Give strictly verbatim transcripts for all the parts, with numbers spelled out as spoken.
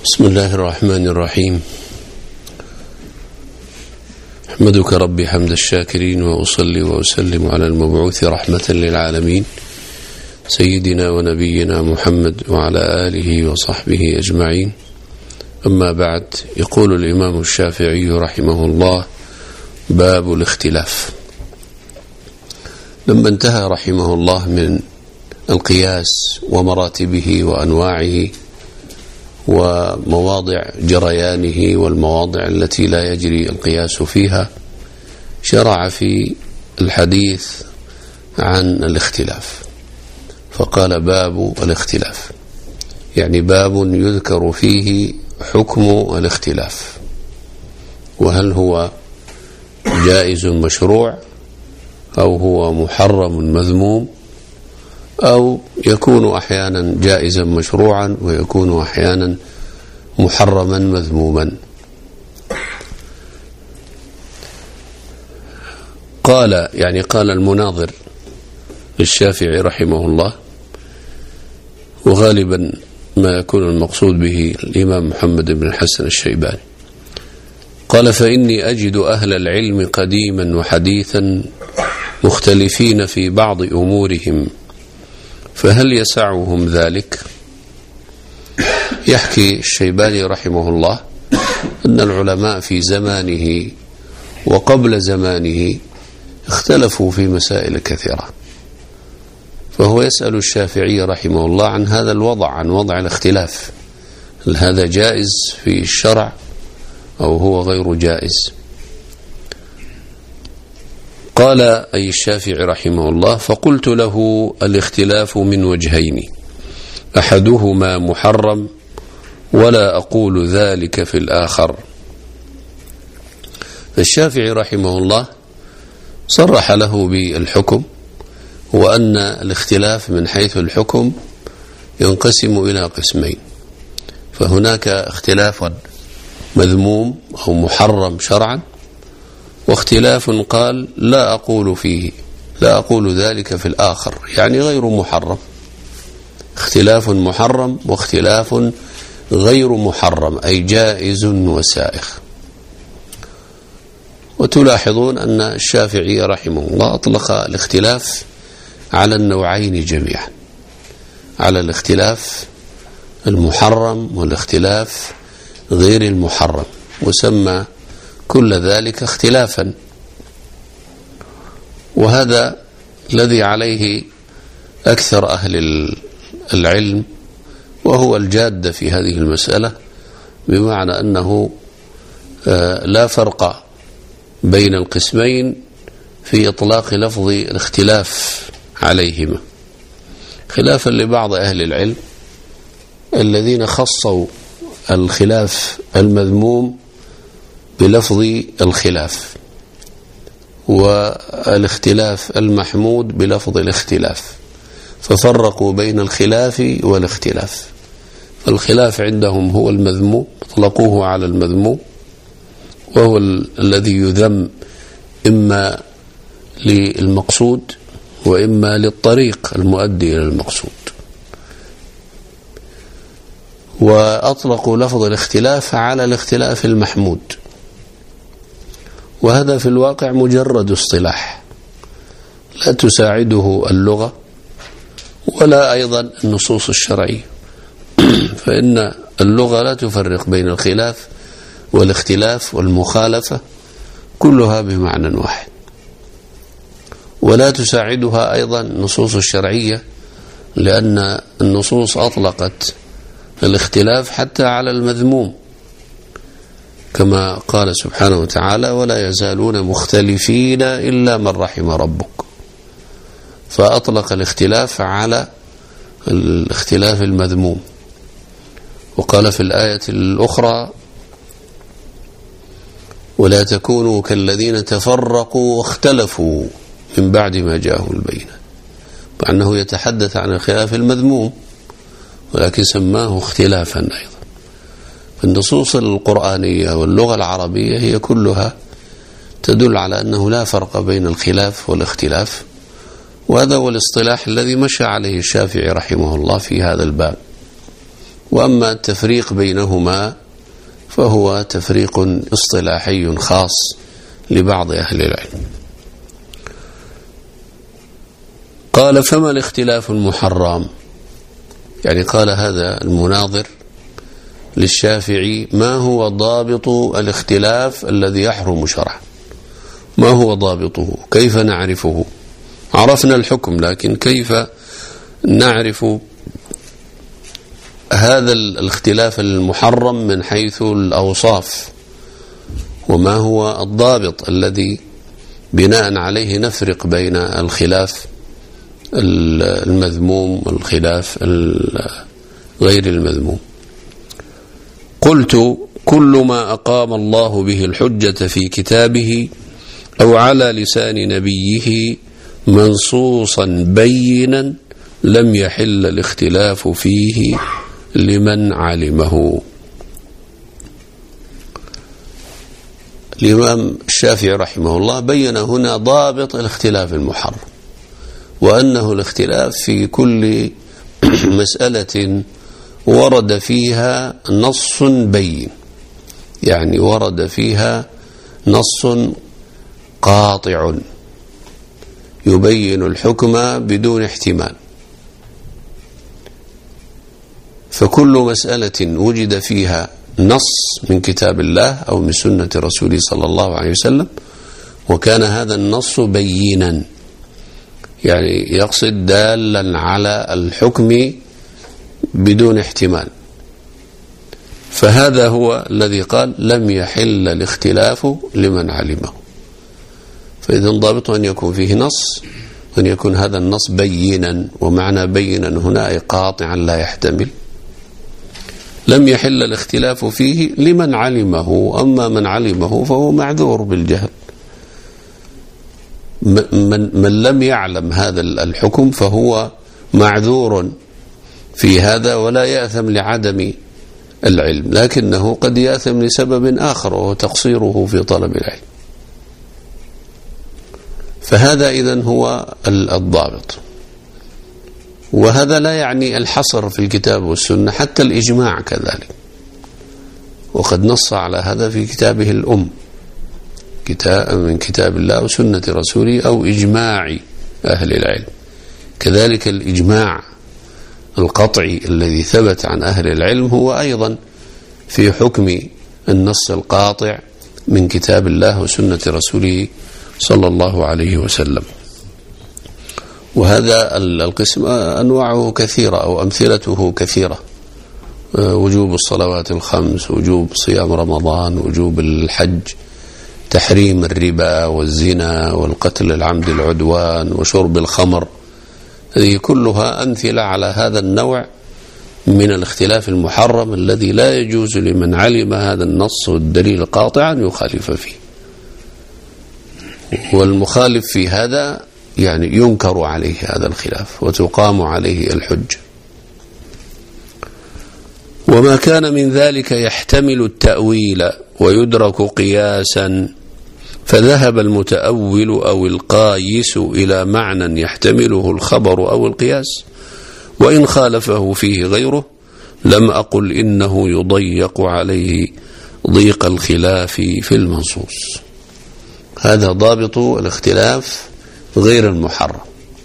بسم الله الرحمن الرحيم. أحمدك ربي حمد الشاكرين، وأصلي وأسلم على المبعوث رحمة للعالمين سيدنا ونبينا محمد وعلى آله وصحبه أجمعين. أما بعد، يقول الإمام الشافعي رحمه الله: باب الاختلاف. لما انتهى رحمه الله من القياس ومراتبه وأنواعه ومواضع جريانه والمواضع التي لا يجري القياس فيها، شرع في الحديث عن الاختلاف، فقال: باب الاختلاف، يعني باب يذكر فيه حكم الاختلاف، وهل هو جائز مشروع أو هو محرم مذموم، أو يكون أحيانا جائزا مشروعا ويكون أحيانا محرما مذموما. قال يعني قال المناظر للشافعي رحمه الله، وغالبا ما يكون المقصود به الإمام محمد بن الحسن الشيباني، قال: فإني أجد أهل العلم قديما وحديثا مختلفين في بعض أمورهم، فهل يسعهم ذلك؟ يحكي الشيباني رحمه الله أن العلماء في زمانه وقبل زمانه اختلفوا في مسائل كثيرة، فهو يسأل الشافعي رحمه الله عن هذا الوضع، عن وضع الاختلاف، هل هذا جائز في الشرع أو هو غير جائز؟ قال أي الشافعي رحمه الله: فقلت له: الاختلاف من وجهين، أحدهما محرم ولا أقول ذلك في الآخر. الشافعي رحمه الله صرح له بالحكم، وأن الاختلاف من حيث الحكم ينقسم إلى قسمين، فهناك اختلاف مذموم أو محرم شرعا، واختلاف قال لا أقول فيه لا أقول ذلك في الآخر، يعني غير محرم. اختلاف محرم واختلاف غير محرم، أي جائز وسائغ. وتلاحظون أن الشافعي رحمه الله أطلق الاختلاف على النوعين جميعا، على الاختلاف المحرم والاختلاف غير المحرم، وسمى كل ذلك اختلافا. وهذا الذي عليه أكثر أهل العلم، وهو الجادة في هذه المسألة، بمعنى أنه لا فرق بين القسمين في إطلاق لفظ الاختلاف عليهما، خلافا لبعض أهل العلم الذين خصوا الخلاف المذموم بلفظ الخلاف، والاختلاف المحمود بلفظ الاختلاف، ففرقوا بين الخلاف والاختلاف. فالخلاف عندهم هو المذموم، اطلقوه على المذموم، وهو الذي يذم إما للمقصود وإما للطريق المؤدي إلى المقصود. وأطلقوا لفظ الاختلاف على الاختلاف المحمود، وهذا في الواقع مجرد اصطلاح لا تساعده اللغة ولا أيضا النصوص الشرعية، فإن اللغة لا تفرق بين الخلاف والاختلاف والمخالفة، كلها بمعنى واحد، ولا تساعدها أيضا النصوص الشرعية، لأن النصوص أطلقت الاختلاف حتى على المذموم، كما قال سبحانه وتعالى: ولا يزالون مختلفين إلا من رحم ربك، فأطلق الاختلاف على الاختلاف المذموم. وقال في الآية الأخرى: ولا تكونوا كالذين تفرقوا واختلفوا من بعد ما جاءهم البينة، مع أنه يتحدث عن الخلاف المذموم، ولكن سماه اختلافا أيضا. النصوص القرآنية واللغة العربية هي كلها تدل على أنه لا فرق بين الخلاف والاختلاف، وهذا هو الاصطلاح الذي مشى عليه الشافعي رحمه الله في هذا الباب. وأما التفريق بينهما فهو تفريق اصطلاحي خاص لبعض أهل العلم. قال فما الاختلاف المحرم؟ يعني قال هذا المناظر للشافعي ما هو ضابط الاختلاف الذي يحرم شرعا؟ ما هو ضابطه؟ كيف نعرفه؟ عرفنا الحكم، لكن كيف نعرف هذا الاختلاف المحرم من حيث الأوصاف؟ وما هو الضابط الذي بناء عليه نفرق بين الخلاف المذموم والخلاف غير المذموم؟ قلت كل ما أقام الله به الحجة في كتابه أو على لسان نبيه منصوصا بينا لم يحل الاختلاف فيه لمن علمه. الإمام الشافعي رحمه الله بين هنا ضابط الاختلاف المحرم، وأنه الاختلاف في كل مسألة ورد فيها نص بين، يعني ورد فيها نص قاطع يبين الحكم بدون احتمال. فكل مسألة وجد فيها نص من كتاب الله أو من سنة رسوله صلى الله عليه وسلم وكان هذا النص بينا، يعني يقصد دالا على الحكم بدون احتمال، فهذا هو الذي قال لم يحل الاختلاف لمن علمه. فإذا ضابط أن يكون فيه نص وأن يكون هذا النص بينا، ومعنى بينا هنا أي قاطعا لا يحتمل. لم يحل الاختلاف فيه لمن علمه، أما من علمه فهو معذور بالجهل. من, من لم يعلم هذا الحكم فهو معذور في هذا ولا يأثم لعدم العلم، لكنه قد يأثم لسبب آخر وهو تقصيره في طلب العلم. فهذا إذن هو الضابط. وهذا لا يعني الحصر في الكتاب والسنة، حتى الإجماع كذلك، وقد نص على هذا في كتابه الأم، كتاب من كتاب الله وسنة رسوله أو إجماع أهل العلم. كذلك الإجماع القطعي الذي ثبت عن أهل العلم هو أيضا في حكم النص القاطع من كتاب الله وسنة رسوله صلى الله عليه وسلم. وهذا القسم أنواعه كثيرة أو أمثلته كثيرة: وجوب الصلوات الخمس، وجوب صيام رمضان، وجوب الحج، تحريم الربا والزنا والقتل العمد العدوان وشرب الخمر. هذه كلها أمثلة على هذا النوع من الاختلاف المحرم الذي لا يجوز لمن علم هذا النص والدليل قاطعا يخالف فيه. والمخالف في هذا يعني ينكر عليه هذا الخلاف وتقام عليه الحجة. وما كان من ذلك يحتمل التأويل ويدرك قياسا فذهب المتأول أو القايس إلى معنى يحتمله الخبر أو القياس، وإن خالفه فيه غيره لم أقل إنه يضيق عليه ضيق الخلاف في المنصوص. هذا ضابط الاختلاف غير المحرم.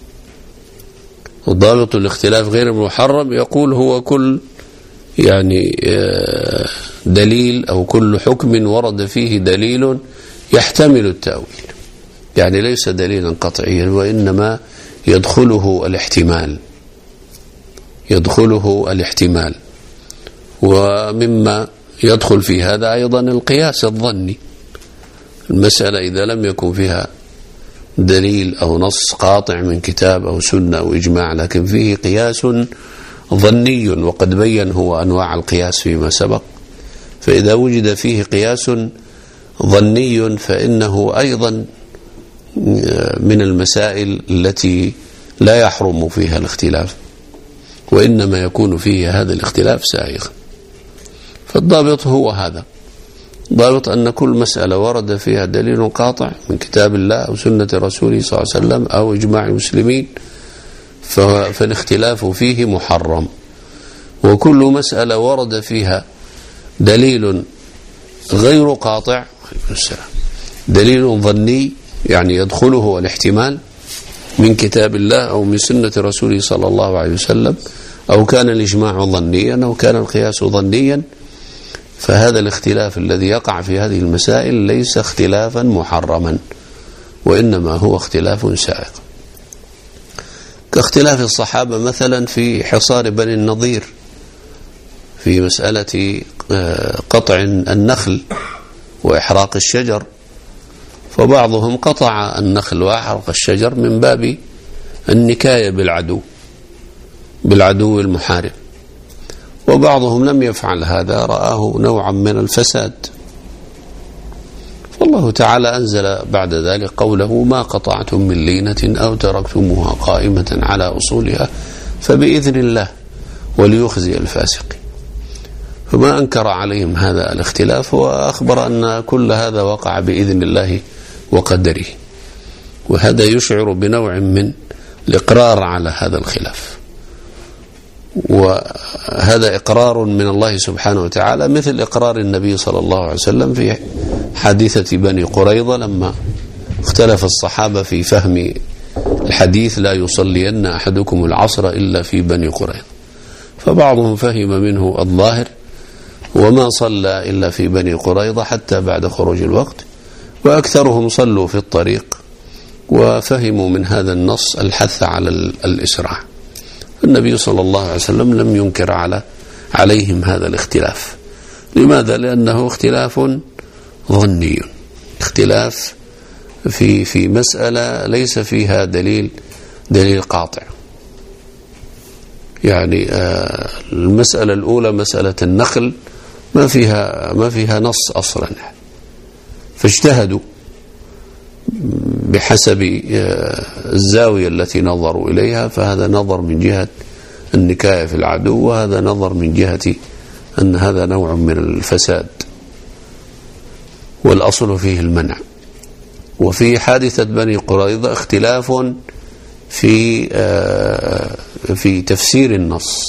وضابط الاختلاف غير المحرم يقول هو كل يعني دليل أو كل حكم ورد فيه دليل يحتمل التأويل، يعني ليس دليلا قطعيا وإنما يدخله الاحتمال يدخله الاحتمال ومما يدخل في هذا أيضا القياس الظني. المسألة إذا لم يكن فيها دليل أو نص قاطع من كتاب أو سنة أو إجماع لكن فيه قياس ظني، وقد بين هو أنواع القياس فيما سبق، فإذا وجد فيه قياس ظني فإنه أيضا من المسائل التي لا يحرم فيها الاختلاف، وإنما يكون فيه هذا الاختلاف سائغا. فالضابط هو هذا، ضابط أن كل مسألة ورد فيها دليل قاطع من كتاب الله أو سنة رسوله صلى الله عليه وسلم أو إجماع المسلمين فالاختلاف فيه محرم. وكل مسألة ورد فيها دليل غير قاطع دليل ظني يعني يدخله الاحتمال من كتاب الله أو من سنة رسوله صلى الله عليه وسلم، أو كان الإجماع ظنيا أو كان القياس ظنيا، فهذا الاختلاف الذي يقع في هذه المسائل ليس اختلافا محرما، وإنما هو اختلاف سائغ، كاختلاف الصحابة مثلا في حصار بني النضير في مسألة قطع النخل وإحراق الشجر، فبعضهم قطع النخل وأحرق الشجر من باب النكاية بالعدو بالعدو المحارب، وبعضهم لم يفعل هذا، رآه نوعا من الفساد، فالله تعالى أنزل بعد ذلك قوله: ما قطعتم من لينة أو تركتموها قائمة على أصولها فبإذن الله وليخزي الفاسقين. فما أنكر عليهم هذا الاختلاف، وأخبر أن كل هذا وقع بإذن الله وقدره، وهذا يشعر بنوع من الإقرار على هذا الخلاف، وهذا إقرار من الله سبحانه وتعالى، مثل إقرار النبي صلى الله عليه وسلم في حادثة بني قريظة لما اختلف الصحابة في فهم الحديث: لا يصلين أحدكم العصر إلا في بني قريظة، فبعضهم فهم منه الظاهر وما صلى إلا في بني قريظة حتى بعد خروج الوقت، وأكثرهم صلوا في الطريق وفهموا من هذا النص الحث على الإسراع. النبي صلى الله عليه وسلم لم ينكر على عليهم هذا الاختلاف. لماذا؟ لأنه اختلاف ظني، اختلاف في في مسألة ليس فيها دليل دليل قاطع. يعني المسألة الأولى مسألة النخل ما فيها ما فيها نص أصلا، فاجتهدوا بحسب الزاوية التي نظروا إليها، فهذا نظر من جهة النكاية في العدو، وهذا نظر من جهة أن هذا نوع من الفساد، والأصل فيه المنع. وفي حادثة بني قريظة اختلاف في في تفسير النص،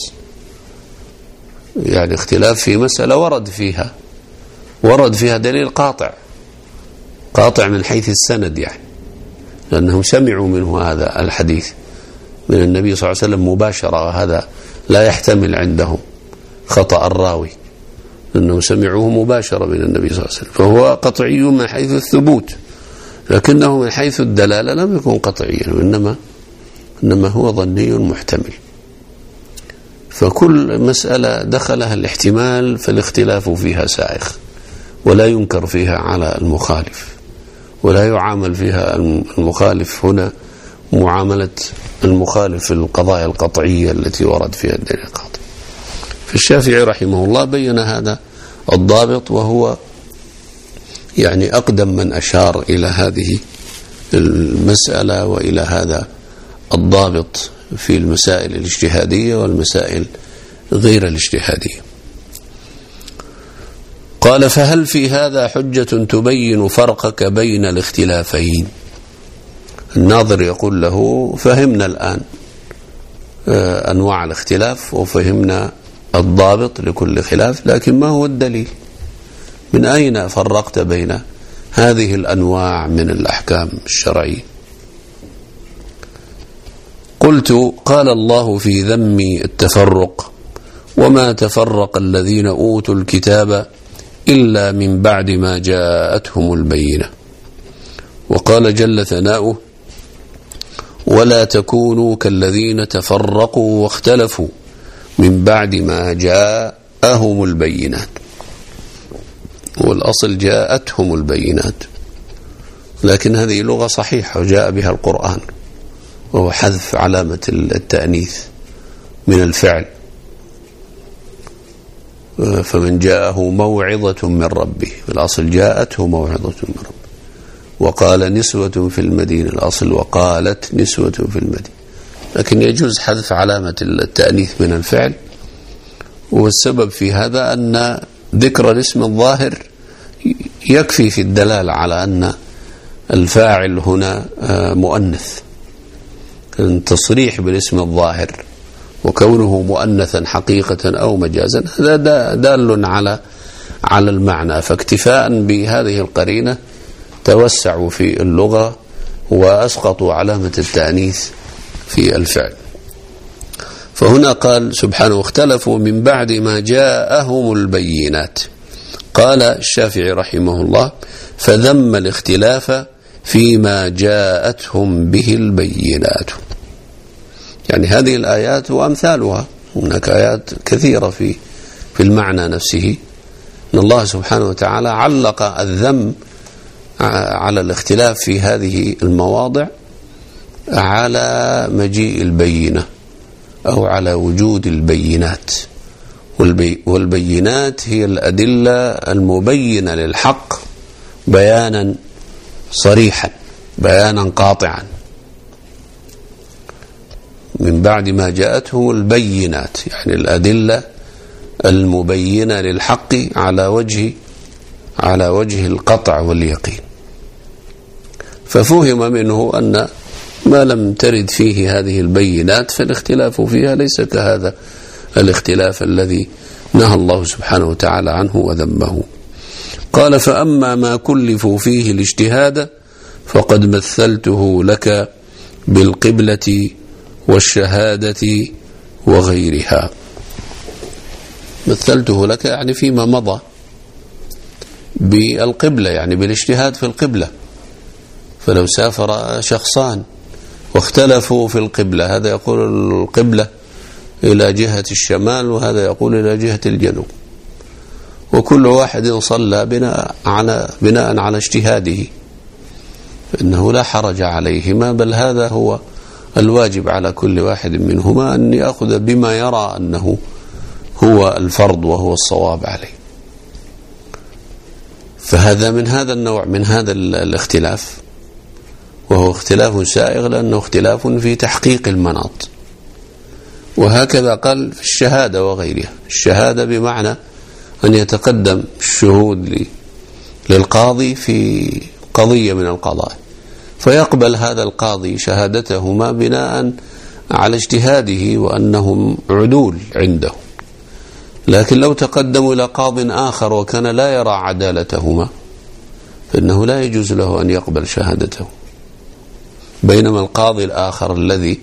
يعني اختلاف في مسألة ورد فيها ورد فيها دليل قاطع قاطع من حيث السند، يعني لأنهم سمعوا منه هذا الحديث من النبي صلى الله عليه وسلم مباشرة، وهذا لا يحتمل عندهم خطأ الراوي، لأنهم سمعوه مباشرة من النبي صلى الله عليه وسلم، فهو قطعي من حيث الثبوت، لكنه من حيث الدلالة لم يكن قطعيا، وإنما إنما هو ظني محتمل. فكل مسألة دخلها الاحتمال فالاختلاف فيها سائغ، ولا ينكر فيها على المخالف، ولا يعامل فيها المخالف هنا معاملة المخالف في القضايا القطعية التي ورد فيها الدليل القاطع. فالشافعي رحمه الله بين هذا الضابط، وهو يعني أقدم من أشار إلى هذه المسألة وإلى هذا الضابط في المسائل الاجتهادية والمسائل غير الاجتهادية. قال: فهل في هذا حجة تبين فرقك بين الاختلافين؟ الناظر يقول له: فهمنا الآن أنواع الاختلاف وفهمنا الضابط لكل خلاف، لكن ما هو الدليل؟ من أين فرقت بين هذه الأنواع من الأحكام الشرعية؟ قلت: قال الله في ذم التفرق: وما تفرق الذين أوتوا الكتاب إلا من بعد ما جاءتهم البينة. وقال جل ثناؤه: ولا تكونوا كالذين تفرقوا واختلفوا من بعد ما جاءهم البينات. والأصل جاءتهم البينات، لكن هذه لغة صحيحة وجاء بها القرآن، وهو حذف علامة التأنيث من الفعل. فمن جاءه موعظة من ربه، الأصل جاءته موعظة من ربه. وقال نسوة في المدينة، الأصل وقالت نسوة في المدينة، لكن يجوز حذف علامة التأنيث من الفعل. والسبب في هذا أن ذكر الاسم الظاهر يكفي في الدلالة على أن الفاعل هنا مؤنث. التصريح بالاسم الظاهر وكونه مؤنثا حقيقة أو مجازا هذا دال على على المعنى، فاكتفاء بهذه القرينة توسعوا في اللغة وأسقطوا علامة التأنيث في الفعل. فهنا قال سبحانه واختلفوا من بعد ما جاءهم البينات. قال الشافعي رحمه الله فذم الاختلاف فيما جاءتهم به البينات. يعني هذه الآيات وأمثالها، هناك آيات كثيرة في في المعنى نفسه، أن الله سبحانه وتعالى علق الذم على الاختلاف في هذه المواضع على مجيء البينة أو على وجود البينات، والبينات هي الأدلة المبينة للحق بيانا صريحا بيانا قاطعا. من بعد ما جاءتهم البينات يعني الأدلة المبينة للحق على وجه على وجه القطع واليقين. ففهم منه أن ما لم ترد فيه هذه البينات فالاختلاف فيها ليس كهذا الاختلاف الذي نهى الله سبحانه وتعالى عنه وذمه. قال فأما ما كلفوا فيه الاجتهاد فقد مثلته لك بالقبلة والشهادة وغيرها. مثلته لك يعني فيما مضى بالقبلة، يعني بالاجتهاد في القبلة. فلو سافر شخصان واختلفوا في القبلة، هذا يقول القبلة إلى جهة الشمال وهذا يقول إلى جهة الجنوب، وكل واحد صلى بناء على بناء على اجتهاده، فإنه لا حرج عليهما، بل هذا هو الواجب على كل واحد منهما أن يأخذ بما يرى أنه هو الفرض وهو الصواب عليه. فهذا من هذا النوع من هذا الاختلاف، وهو اختلاف سائغ لأنه اختلاف في تحقيق المناط. وهكذا قال في الشهادة وغيرها. الشهادة بمعنى أن يتقدم الشهود للقاضي في قضية من القضايا، فيقبل هذا القاضي شهادتهما بناء على اجتهاده وأنهم عدول عنده. لكن لو تقدموا إلى قاض آخر وكان لا يرى عدالتهما فإنه لا يجوز له أن يقبل شهادته، بينما القاضي الآخر الذي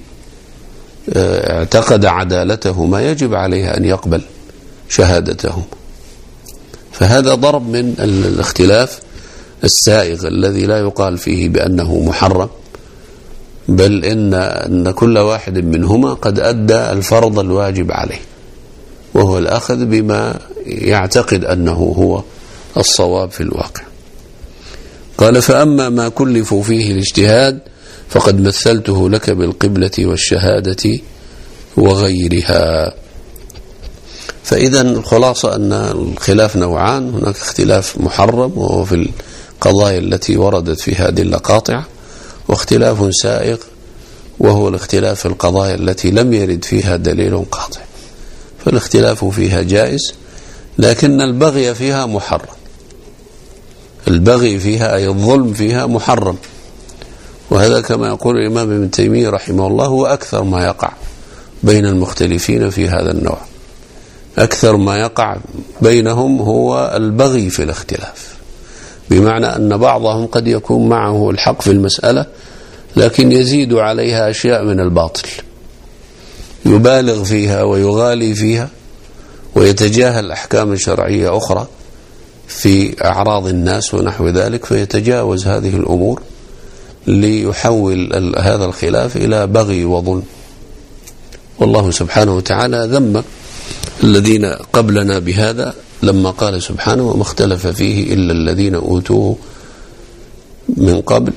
اعتقد عدالتهما يجب عليه أن يقبل شهادتهم. فهذا ضرب من الاختلاف السائغ الذي لا يقال فيه بأنه محرم، بل إن, إن كل واحد منهما قد أدى الفرض الواجب عليه، وهو الأخذ بما يعتقد أنه هو الصواب في الواقع. قال فأما ما كلفوا فيه الاجتهاد فقد مثلته لك بالقبلة والشهادة وغيرها. فإذا الخلاصة أن الخلاف نوعان، هناك اختلاف محرم وهو في القضايا التي وردت فيها أدلة قاطعة، واختلاف سائغ وهو الاختلاف في القضايا التي لم يرد فيها دليل قاطع. فالاختلاف فيها جائز، لكن البغي فيها محرم. البغي فيها أي الظلم فيها محرم، وهذا كما يقول الإمام ابن تيمية رحمه الله هو أكثر ما يقع بين المختلفين في هذا النوع. أكثر ما يقع بينهم هو البغي في الاختلاف، بمعنى أن بعضهم قد يكون معه الحق في المسألة لكن يزيد عليها أشياء من الباطل، يبالغ فيها ويغالي فيها ويتجاهل الأحكام الشرعية أخرى في أعراض الناس ونحو ذلك، فيتجاوز هذه الأمور ليحول هذا الخلاف إلى بغي وظلم. والله سبحانه وتعالى ذم الذين قبلنا بهذا لما قال سبحانه وما اختلف فيه إلا الذين أوتوه من قبل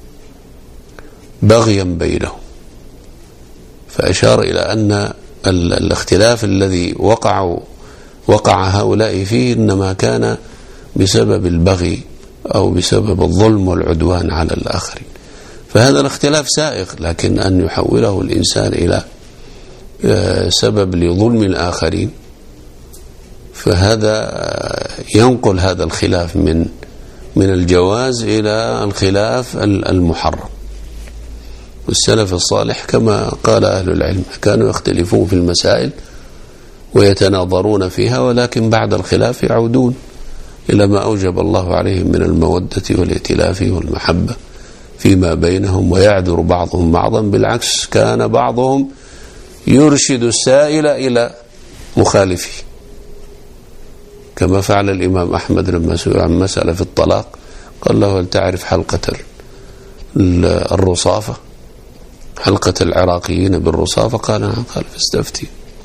بغيا بينهم، فأشار إلى أن الاختلاف الذي وقع وقع هؤلاء فيه إنما كان بسبب البغي أو بسبب الظلم والعدوان على الآخرين. فهذا الاختلاف سائغ، لكن أن يحوله الإنسان إلى سبب لظلم الآخرين فهذا ينقل هذا الخلاف من من الجواز إلى الخلاف المحرم. والسلف الصالح كما قال أهل العلم كانوا يختلفون في المسائل ويتناظرون فيها، ولكن بعد الخلاف يعودون إلى ما أوجب الله عليهم من المودة والائتلاف والمحبة فيما بينهم، ويعذر بعضهم بعضا. بالعكس كان بعضهم يرشد السائل إلى مخالفه، كما فعل الإمام أحمد لما سئل عن مسألة في الطلاق قال له: هل تعرف حلقة الرصافة، حلقة العراقيين بالرصافة؟ قال: نعم. قال: فاستفتي.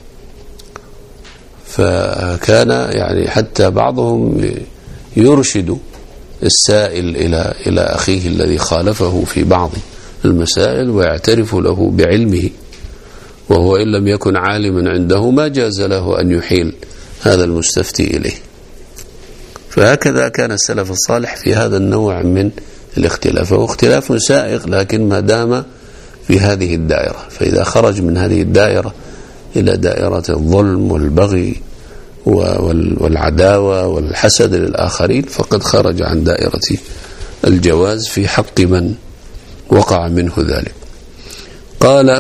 فكان يعني حتى بعضهم يرشد السائل إلى إلى أخيه الذي خالفه في بعض المسائل ويعترف له بعلمه، وهو إن لم يكن عالما عنده ما جاز له أن يحيل هذا المستفتي إليه. فهكذا كان السلف الصالح في هذا النوع من الاختلاف، وهو اختلاف سائغ لكن ما دام في هذه الدائرة. فإذا خرج من هذه الدائرة إلى دائرة الظلم والبغي والعداوة والحسد للآخرين فقد خرج عن دائرة الجواز في حق من وقع منه ذلك. قال: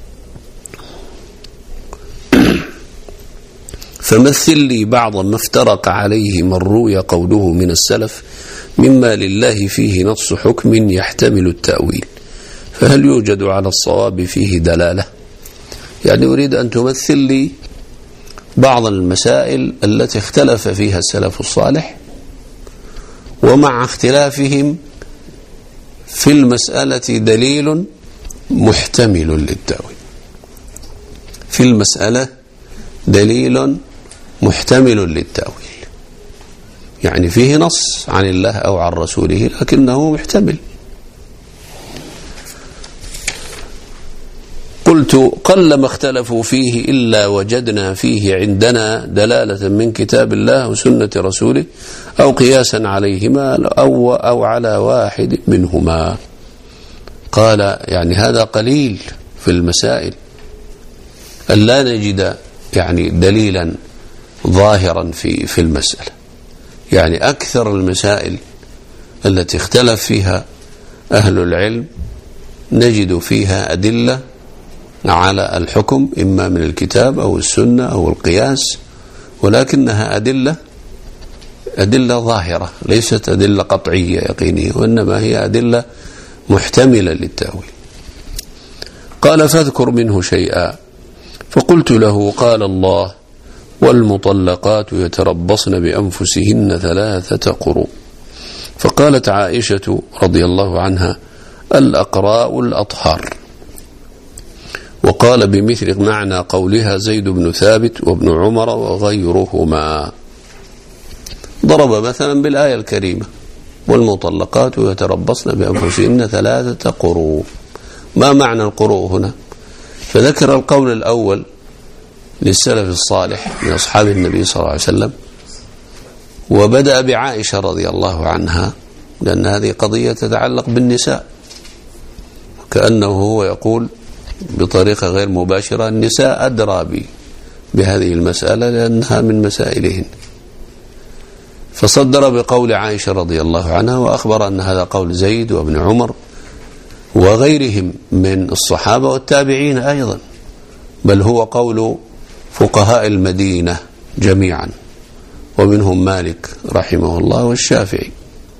فمثل لي بعض ما افترق عليه من روي قوله من السلف مما لله فيه نص حكم يحتمل التأويل، فهل يوجد على الصواب فيه دلالة؟ يعني أريد أن تمثل لي بعض المسائل التي اختلف فيها السلف الصالح، ومع اختلافهم في المسألة دليل محتمل للتأويل. في المسألة دليل محتمل للتأويل، يعني فيه نص عن الله أو عن رسوله لكنه محتمل. قلت: قلما اختلفوا فيه إلا وجدنا فيه عندنا دلالة من كتاب الله وسنة رسوله أو قياسا عليهما أو, أو على واحد منهما. قال: يعني هذا قليل في المسائل أن لا نجد يعني دليلا ظاهرا في في المسألة. يعني أكثر المسائل التي اختلف فيها أهل العلم نجد فيها أدلة على الحكم إما من الكتاب أو السنة أو القياس، ولكنها أدلة أدلة ظاهرة ليست أدلة قطعية يقينية، وإنما هي أدلة محتملة للتأويل. قال: فاذكر منه شيئا. فقلت له: قال الله: والمطلقات يتربصن بأنفسهن ثلاثة قروء. فقالت عائشة رضي الله عنها: الأقراء الأطهار. وقال بمثل معنى قولها زيد بن ثابت وابن عمر وغيرهما. ضرب مثلا بالآية الكريمة: والمطلقات يتربصن بأنفسهن ثلاثة قروء. ما معنى القروء هنا؟ فذكر القول الأول للسلف الصالح من أصحاب النبي صلى الله عليه وسلم، وبدأ بعائشة رضي الله عنها، لأن هذه قضية تتعلق بالنساء، كأنه هو يقول بطريقة غير مباشرة: النساء أدرى بهذه المسألة لأنها من مسائلهن. فصدر بقول عائشة رضي الله عنها، وأخبر أن هذا قول زيد وابن عمر وغيرهم من الصحابة والتابعين أيضا، بل هو قول فقهاء المدينة جميعا، ومنهم مالك رحمه الله والشافعي.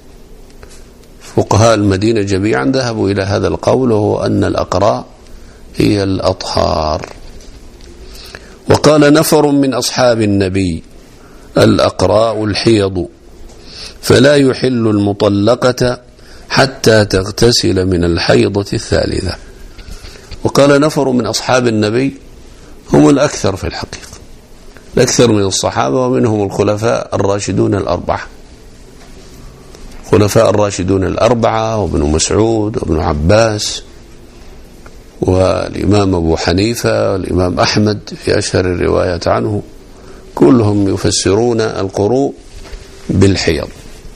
فقهاء المدينة جميعا ذهبوا إلى هذا القول، وهو أن الأقراء هي الأطهار. وقال نفر من أصحاب النبي: الأقراء الحيض، فلا يحل المطلقة حتى تغتسل من الحيضة الثالثة. وقال نفر من أصحاب النبي هم الأكثر في الحقيقة، الأكثر من الصحابة، ومنهم الخلفاء الراشدون الأربعة، خلفاء الراشدون الأربعة وابن مسعود وابن عباس والإمام أبو حنيفة والإمام أحمد في أشهر الرواية عنه، كلهم يفسرون القروء بالحيض.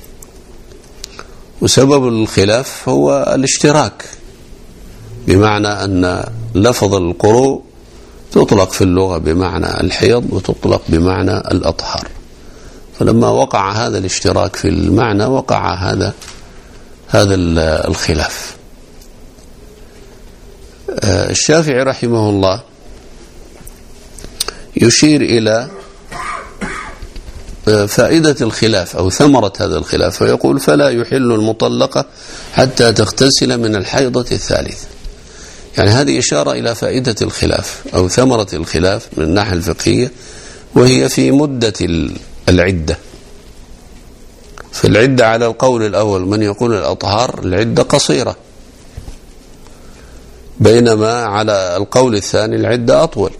وسبب الخلاف هو الاشتراك، بمعنى أن لفظ القروء تطلق في اللغة بمعنى الحيض وتطلق بمعنى الأطهار، فلما وقع هذا الاشتراك في المعنى وقع هذا هذا الخلاف. الشافعي رحمه الله يشير إلى فائدة الخلاف أو ثمرة هذا الخلاف، ويقول: فلا يحل المطلقة حتى تغتسل من الحيضة الثالثة. يعني هذه إشارة إلى فائدة الخلاف أو ثمرة الخلاف من الناحية الفقهية، وهي في مدة العدة. في العدة على القول الأول من يقول الأطهار العدة قصيرة، بينما على القول الثاني العدة أطول.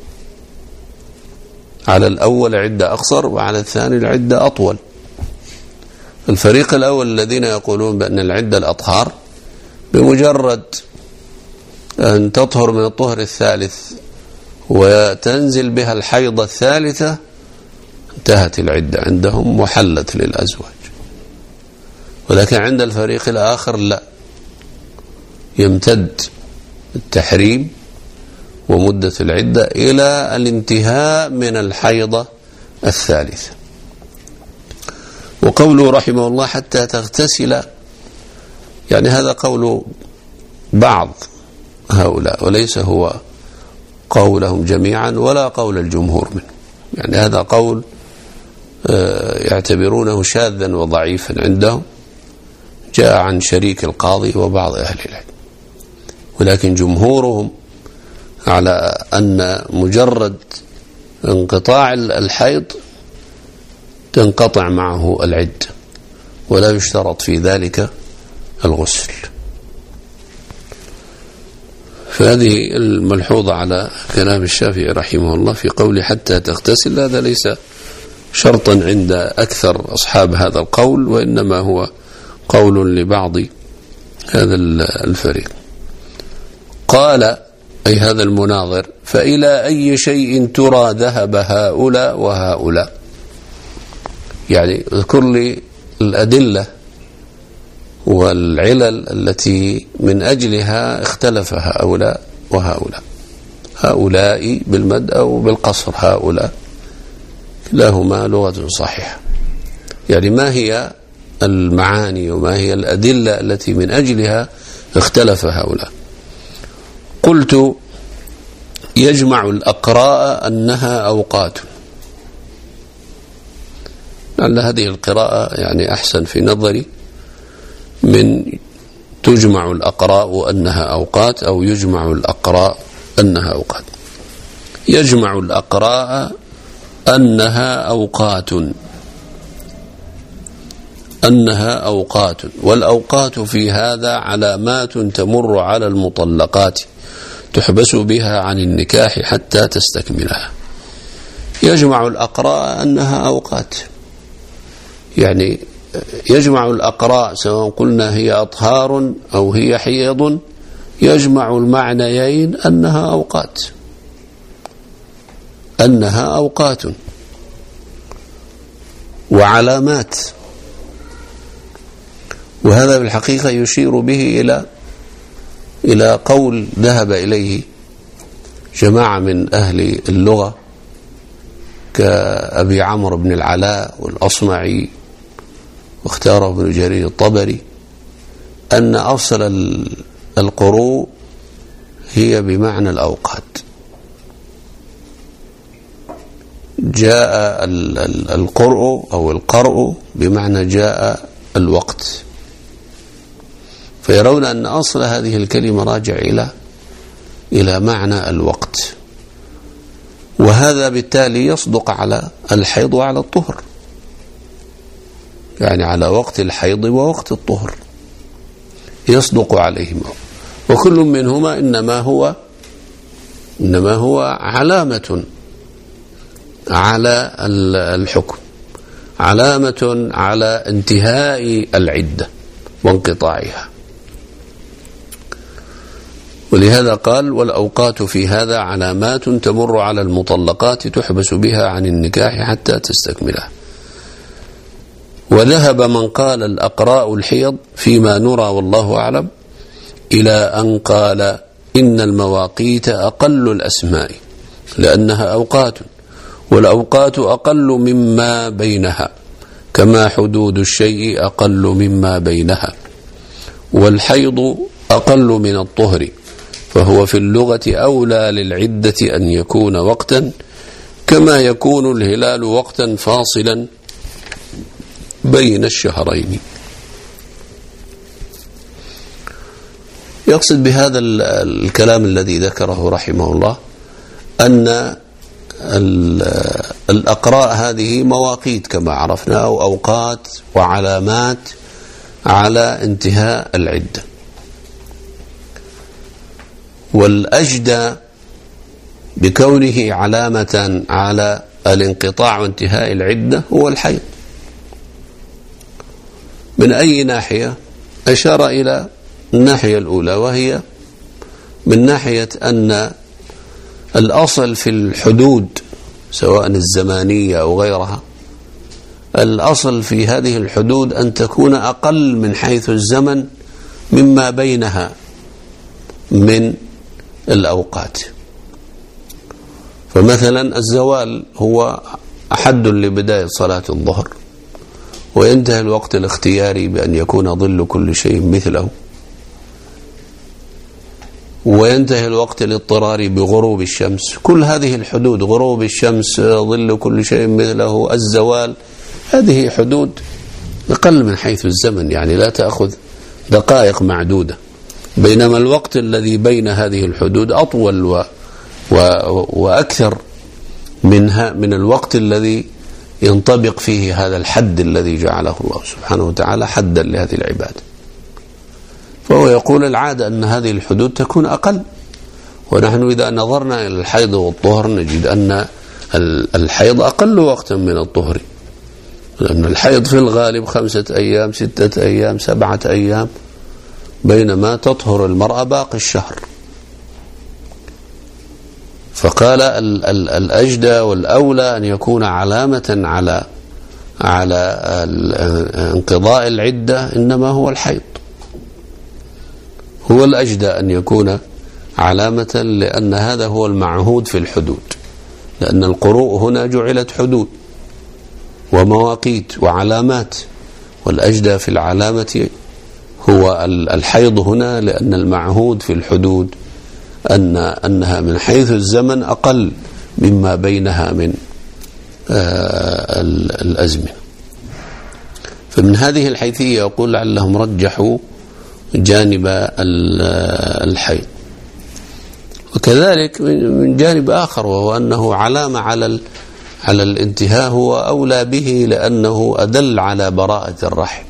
على الأول عدة أقصر، وعلى الثاني العدة أطول. الفريق الأول الذين يقولون بأن العدة الأطهار بمجرد أن تطهر من الطهر الثالث وتنزل بها الحيضة الثالثة انتهت العدة عندهم وحلت للأزواج. ولكن عند الفريق الآخر لا، يمتد التحريم ومدة العدة إلى الانتهاء من الحيضة الثالثة. وقوله رحمه الله حتى تغتسل، يعني هذا قول بعض هؤلاء وليس هو قولهم جميعا ولا قول الجمهور منه. يعني هذا قول يعتبرونه شاذا وضعيفا عندهم، جاء عن شريك القاضي وبعض أهل العلم، ولكن جمهورهم على أن مجرد انقطاع الحيض تنقطع معه العدة ولا يشترط في ذلك الغسل. فهذه الملحوظة على كلام الشافعي رحمه الله في قوله حتى تغتسل، هذا ليس شرطا عند أكثر أصحاب هذا القول، وإنما هو قول لبعض هذا الفريق. قال أي هذا المناظر: فإلى أي شيء ترى ذهب هؤلاء وهؤلاء؟ يعني اذكر لي الأدلة والعلل التي من أجلها اختلف هؤلاء وهؤلاء. هؤلاء بالمد أو بالقصر، هؤلاء كلاهما لغة صحيحة. يعني ما هي المعاني وما هي الأدلة التي من أجلها اختلف هؤلاء؟ قلت: يجمع الأقراء أنها أوقات. لعل هذه القراءة يعني أحسن في نظري من تجمع الأقراء أنها أوقات أو يجمع الأقراء أنها أوقات. يجمع الأقراء أنها أوقات، أنها أوقات، والأوقات في هذا علامات تمر على المطلقات تحبس بها عن النكاح حتى تستكملها. يجمع الأقراء أنها أوقات، يعني يجمع الأقراء سواء قلنا هي أطهار أو هي حيض، يجمع المعنيين أنها أوقات، أنها أوقات وعلامات. وهذا بالحقيقة يشير به إلى إلى قول ذهب إليه جماعة من أهل اللغة كأبي عمرو بن العلاء والأصمعي، واختاره ابن جرير الطبري، أن أصل القروء هي بمعنى الأوقات. جاء القرء أو القرء بمعنى جاء الوقت، فيرون أن أصل هذه الكلمة راجع إلى إلى معنى الوقت، وهذا بالتالي يصدق على الحيض وعلى الطهر، يعني على وقت الحيض ووقت الطهر يصدق عليهما، وكل منهما إنما هو إنما هو علامة على الحكم، علامة على انتهاء العدة وانقطاعها. ولهذا قال: والأوقات في هذا علامات تمر على المطلقات تحبس بها عن النكاح حتى تستكملها. وذهب من قال الأقراء الحيض فيما نرى والله أعلم إلى أن قال إن المواقيت أقل الأسماء لأنها أوقات، والأوقات أقل مما بينها، كما حدود الشيء أقل مما بينها، والحيض أقل من الطهر، فهو في اللغة أولى للعدة أن يكون وقتا، كما يكون الهلال وقتا فاصلا بين الشهرين. يقصد بهذا الكلام الذي ذكره رحمه الله أن الأقراء هذه مواقيت كما عرفنا، أو أوقات وعلامات على انتهاء العدة. والأجدى بكونه علامة على الانقطاع وانتهاء العدة هو الحيض. من أي ناحية؟ أشار إلى الناحية الأولى، وهي من ناحية أن الأصل في الحدود سواء الزمانية أو غيرها، الأصل في هذه الحدود أن تكون أقل من حيث الزمن مما بينها من الأوقات. فمثلا الزوال هو حد لبداية صلاة الظهر، وينتهي الوقت الاختياري بأن يكون ظل كل شيء مثله، وينتهي الوقت الاضطراري بغروب الشمس. كل هذه الحدود، غروب الشمس، ظل كل شيء مثله، الزوال، هذه حدود أقل من حيث الزمن، يعني لا تأخذ دقائق معدودة. بينما الوقت الذي بين هذه الحدود أطول و و وأكثر منها من الوقت الذي ينطبق فيه هذا الحد الذي جعله الله سبحانه وتعالى حدا لهذه العبادة. فهو يقول العادة أن هذه الحدود تكون أقل، ونحن إذا نظرنا إلى الحيض والطهر نجد أن الحيض أقل وقتا من الطهر، لأن الحيض في الغالب خمسة أيام، ستة أيام، سبعة أيام، بينما تطهر المرأة باقي الشهر. فقال الأجدى والأولى أن يكون علامة على على انقضاء العدة إنما هو الحيض، هو الأجدى أن يكون علامة، لأن هذا هو المعهود في الحدود، لأن القروء هنا جعلت حدود ومواقيت وعلامات، والأجدى في العلامة هو الحيض هنا، لأن المعهود في الحدود أن أنها من حيث الزمن أقل مما بينها من الأزمنة. فمن هذه الحيثية يقول لعلهم رجحوا جانب الحيض. وكذلك من جانب آخر، وهو أنه علامة على على الانتهاء، هو أولى به لأنه أدل على براءة الرحم،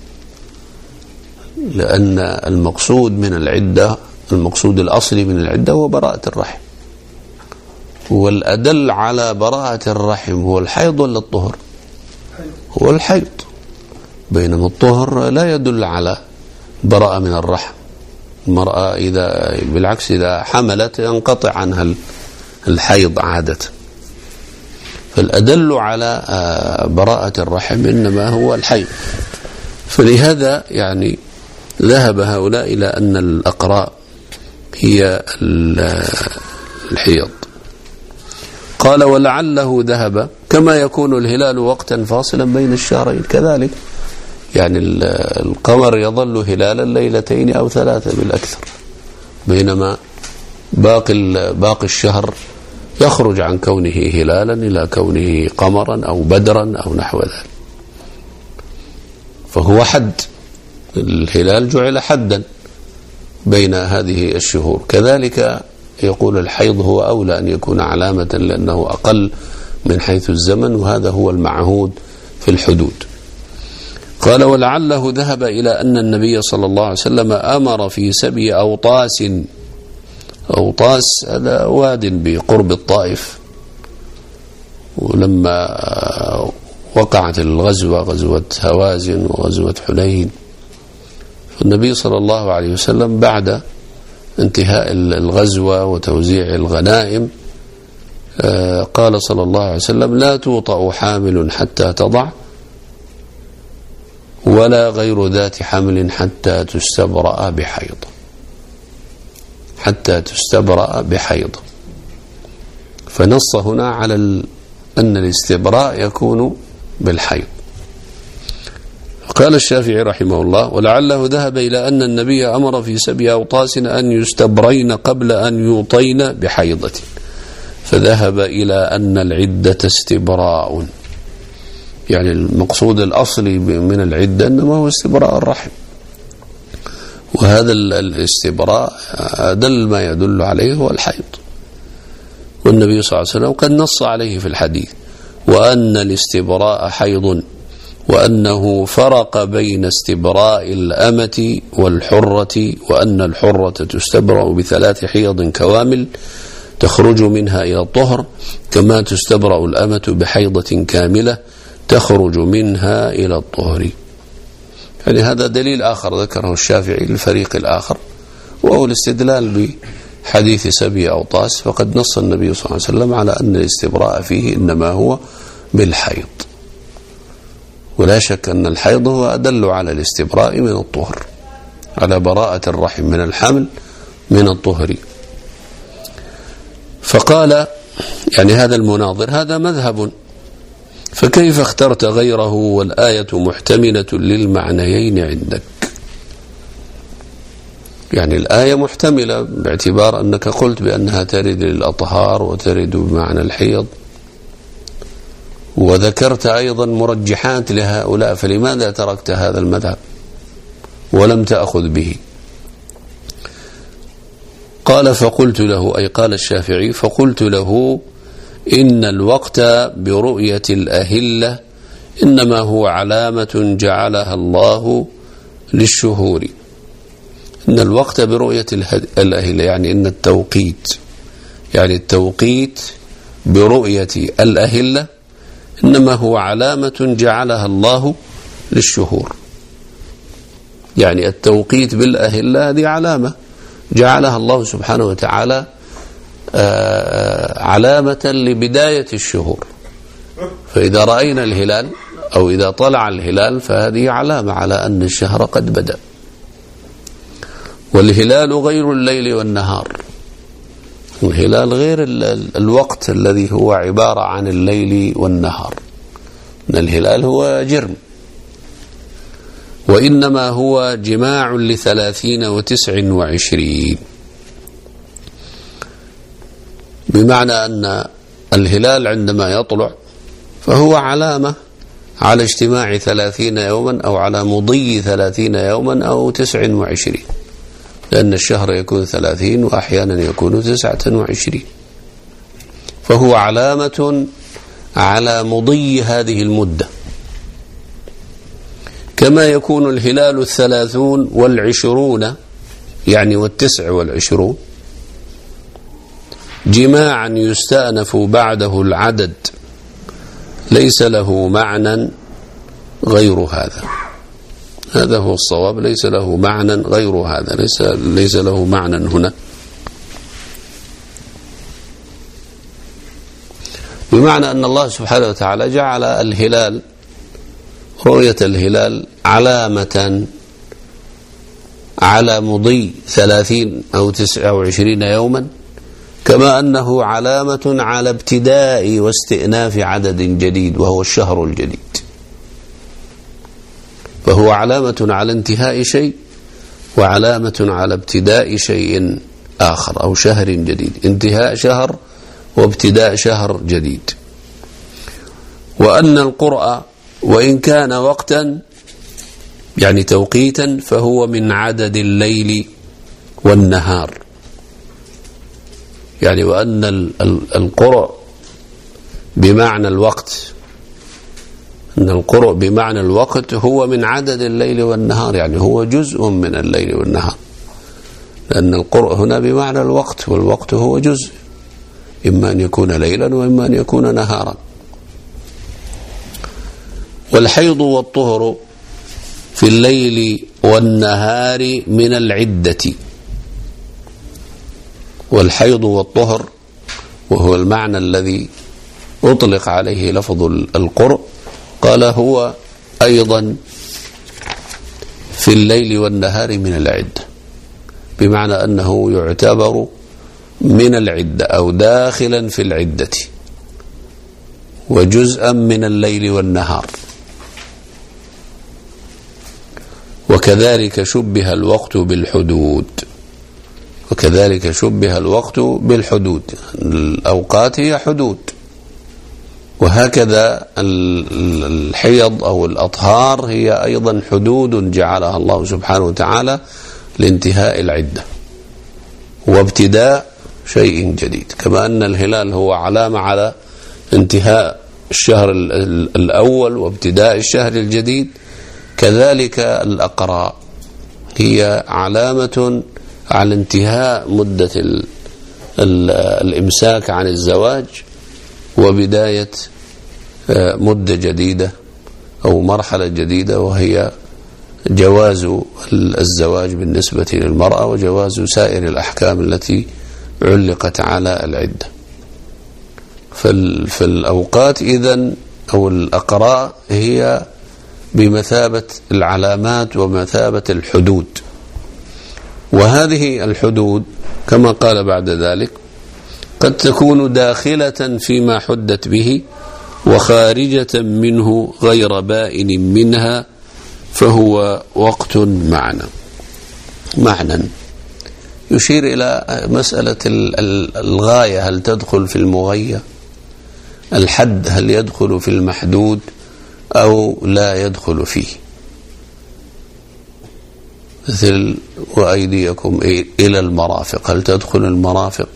لأن المقصود من العدة، المقصود الأصلي من العدة هو براءة الرحم، والأدل على براءة الرحم هو الحيض ولا الطهر؟ هو الحيض، بينما الطهر لا يدل على براءة من الرحم. المرأة إذا بالعكس إذا حملت ينقطع عنها الحيض عادة. فالأدل على براءة الرحم إنما هو الحيض. فلهذا يعني ذهب هؤلاء إلى أن الأقراء هي الحيض. قال ولعله ذهب كما يكون الهلال وقتا فاصلا بين الشهرين، كذلك يعني القمر يظل هلالا ليلتين أو ثلاثة بالأكثر، بينما باقي باقي الشهر يخرج عن كونه هلالا إلى كونه قمرا أو بدرا أو نحو ذلك. فهو حد، الهلال جعل حدا بين هذه الشهور. كذلك يقول الحيض هو أولى أن يكون علامة، لأنه أقل من حيث الزمن، وهذا هو المعهود في الحدود. قال ولعله ذهب إلى أن النبي صلى الله عليه وسلم أمر في سبي أوطاس. أوطاس هذا واد بقرب الطائف، ولما وقعت الغزوة، غزوة هوازن وغزوة حنين، فالنبي صلى الله عليه وسلم بعد انتهاء الغزوة وتوزيع الغنائم قال صلى الله عليه وسلم لا توطأ حامل حتى تضع، ولا غير ذات حمل حتى تستبرأ بحيض، حتى تستبرأ بحيض. فنص هنا على أن الاستبراء يكون بالحيض. قال الشافعي رحمه الله: ولعله ذهب إلى أن النبي أمر في سبي أوطاس أن يستبرين قبل أن يوطين بحيضة، فذهب إلى أن العدة استبراء، يعني المقصود الأصلي من العدة إنما هو استبراء الرحم، وهذا الاستبراء أدل ما يدل عليه هو الحيض، والنبي صلى الله عليه وسلم قد نص عليه في الحديث: وأن الاستبراء حيض، وأنه فرق بين استبراء الأمة والحرة، وأن الحرة تستبرأ بثلاث حيض كوامل تخرج منها إلى الطهر، كما تستبرأ الأمة بحيضة كاملة تخرج منها إلى الطهر. يعني هذا دليل آخر ذكره الشافعي للفريق الآخر، وهو الاستدلال بحديث سبي أوطاس، فقد نص النبي صلى الله عليه وسلم على أن الاستبراء فيه إنما هو بالحيض، ولا شك أن الحيض هو أدل على الاستبراء من الطهر، على براءة الرحم من الحمل من الطهر. فقال يعني هذا المناظر: هذا مذهب، فكيف اخترت غيره والآية محتملة للمعنيين عندك؟ يعني الآية محتملة باعتبار أنك قلت بأنها ترد للأطهار وترد بمعنى الحيض، وذكرت أيضا مرجحات لهؤلاء، فلماذا تركت هذا المذهب ولم تأخذ به؟ قال: فقلت له، أي قال الشافعي، فقلت له: إن الوقت برؤية الأهلة إنما هو علامة جعلها الله للشهور. إن الوقت برؤية الأهلة يعني إن التوقيت، يعني التوقيت برؤية الأهلة إنما هو علامة جعلها الله للشهور، يعني التوقيت بالأهلة هذه علامة جعلها الله سبحانه وتعالى علامة لبداية الشهور. فإذا رأينا الهلال أو إذا طلع الهلال فهذه علامة على أن الشهر قد بدأ. والهلال غير الليل والنهار، الهلال غير الوقت الذي هو عبارة عن الليل والنهار، إن الهلال هو جرم، وإنما هو جماع لثلاثين وتسع وعشرين، بمعنى أن الهلال عندما يطلع فهو علامة على اجتماع ثلاثين يوما أو على مضي ثلاثين يوما أو تسع وعشرين، لأن الشهر يكون ثلاثين وأحيانا يكون تسعة وعشرين، فهو علامة على مضي هذه المدة، كما يكون الهلال الثلاثون والعشرون يعني والتسع والعشرون جماعا يستأنف بعده العدد ليس له معنى غير هذا. هذا هو الصواب، ليس له معنى غير هذا، ليس, ليس له معنى هنا، بمعنى أن الله سبحانه وتعالى جعل الهلال، رؤية الهلال علامة على مضي ثلاثين أو تسعة وعشرين يوما، كما أنه علامة على ابتداء واستئناف عدد جديد وهو الشهر الجديد. فهو علامة على انتهاء شيء وعلامة على ابتداء شيء آخر أو شهر جديد، انتهاء شهر وابتداء شهر جديد. وأن القرء وإن كان وقتا يعني توقيتا فهو من عدد الليل والنهار، يعني وأن القرء بمعنى الوقت، أن القرء بمعنى الوقت هو من عدد الليل والنهار، يعني هو جزء من الليل والنهار، لأن القرء هنا بمعنى الوقت، والوقت هو جزء، إما أن يكون ليلا وإما أن يكون نهارا. والحيض والطهر في الليل والنهار من العدة. والحيض والطهر وهو المعنى الذي أطلق عليه لفظ القرء، قال هو أيضا في الليل والنهار من العدة، بمعنى أنه يعتبر من العدة أو داخلا في العدة وجزءا من الليل والنهار. وكذلك شبه الوقت بالحدود وكذلك شبه الوقت بالحدود الأوقات هي حدود، وهكذا الحيض أو الأطهار هي أيضا حدود جعلها الله سبحانه وتعالى لانتهاء العدة وابتداء شيء جديد، كما أن الهلال هو علامة على انتهاء الشهر الأول وابتداء الشهر الجديد، كذلك الأقراء هي علامة على انتهاء مدة الإمساك عن الزواج وبداية مدة جديدة أو مرحلة جديدة، وهي جواز الزواج بالنسبة للمرأة وجواز سائر الأحكام التي علقت على العدة. فالأوقات إذن أو الأقراء هي بمثابة العلامات ومثابة الحدود، وهذه الحدود كما قال بعد ذلك قد تكون داخلة فيما حدت به وخارجة منه غير بائن منها، فهو وقت معنى معنى يشير إلى مسألة الغاية هل تدخل في المغية، الحد هل يدخل في المحدود أو لا يدخل فيه، مثل وأيديكم إلى المرافق، هل تدخل المرافق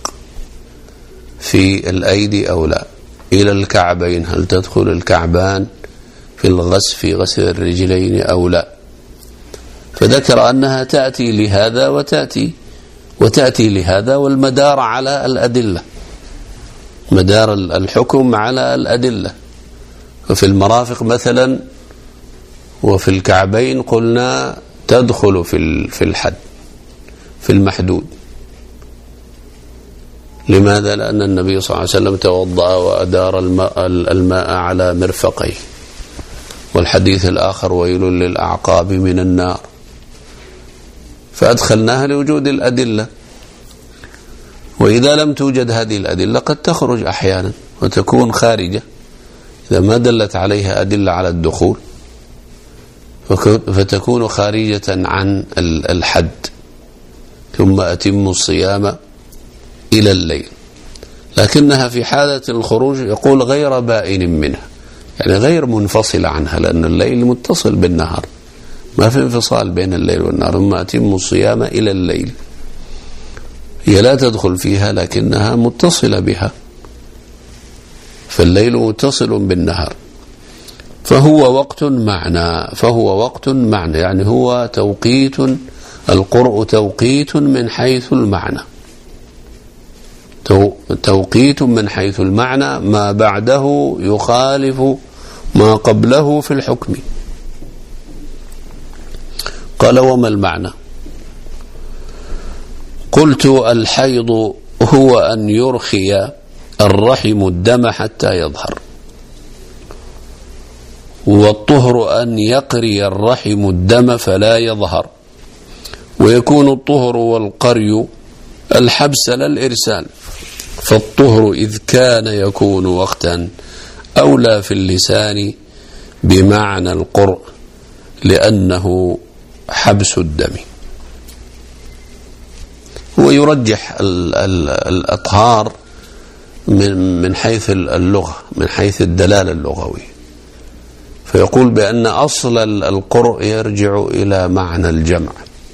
في الأيدي أو لا؟ إلى الكعبين، هل تدخل الكعبان في الغسل في غسل الرجلين أو لا؟ فذكر أنها تأتي لهذا وتأتي وتأتي لهذا، والمدار على الأدلة، مدار الحكم على الأدلة. وفي المرافق مثلا وفي الكعبين قلنا تدخل في في الحد في المحدود. لماذا؟ لأن النبي صلى الله عليه وسلم توضأ وأدار الماء, الماء على مرفقيه، والحديث الآخر ويل للأعقاب من النار، فأدخلناها لوجود الأدلة. وإذا لم توجد هذه الأدلة قد تخرج أحيانا وتكون خارجة إذا ما دلت عليها أدلة على الدخول، فتكون خارجة عن الحد. ثم أتم الصيام إلى الليل، لكنها في حالة الخروج يقول غير بائن منها، يعني غير منفصل عنها، لأن الليل متصل بالنهار، ما في انفصال بين الليل والنهار. ثم أتم الصيام إلى الليل، هي لا تدخل فيها لكنها متصلة بها، فالليل متصل بالنهار، فهو وقت معنى فهو وقت معنى يعني هو توقيت، القرء توقيت من حيث المعنى، توقيت من حيث المعنى، ما بعده يخالف ما قبله في الحكم. قال وما المعنى؟ قلت الحيض هو أن يرخي الرحم الدم حتى يظهر، والطهر أن يقري الرحم الدم فلا يظهر، ويكون الطهر والقري الحبس لا الإرسال، فالطهر إذ كان يكون وقتا أولى في اللسان بمعنى القرء لأنه حبس الدم. هو يرجح الأطهار من من حيث اللغة، من حيث الدلالة اللغوية، فيقول بأن أصل القرء يرجع إلى معنى الجمع،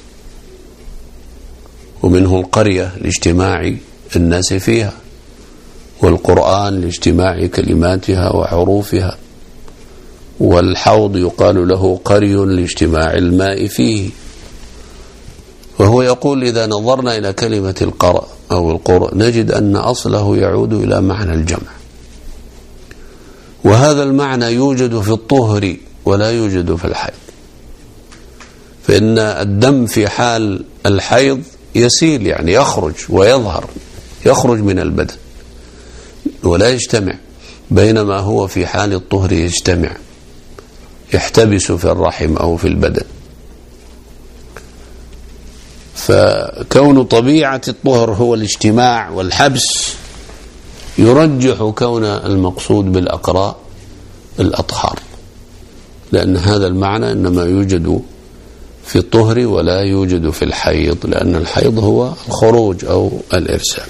ومنه القرية لاجتماع الناس فيها، والقرآن لاجتماع كلماتها وحروفها، والحوض يقال له قري لاجتماع الماء فيه. وهو يقول إذا نظرنا إلى كلمة القرء أو القرء نجد أن أصله يعود إلى معنى الجمع، وهذا المعنى يوجد في الطهر ولا يوجد في الحيض، فإن الدم في حال الحيض يسيل، يعني يخرج ويظهر، يخرج من البدن ولا يجتمع، بينما هو في حال الطهر يجتمع، يحتبس في الرحم أو في البدن. فكون طبيعة الطهر هو الاجتماع والحبس يرجح كون المقصود بالأقراء الأطهار، لأن هذا المعنى إنما يوجد في الطهر ولا يوجد في الحيض، لأن الحيض هو الخروج أو الإرسال.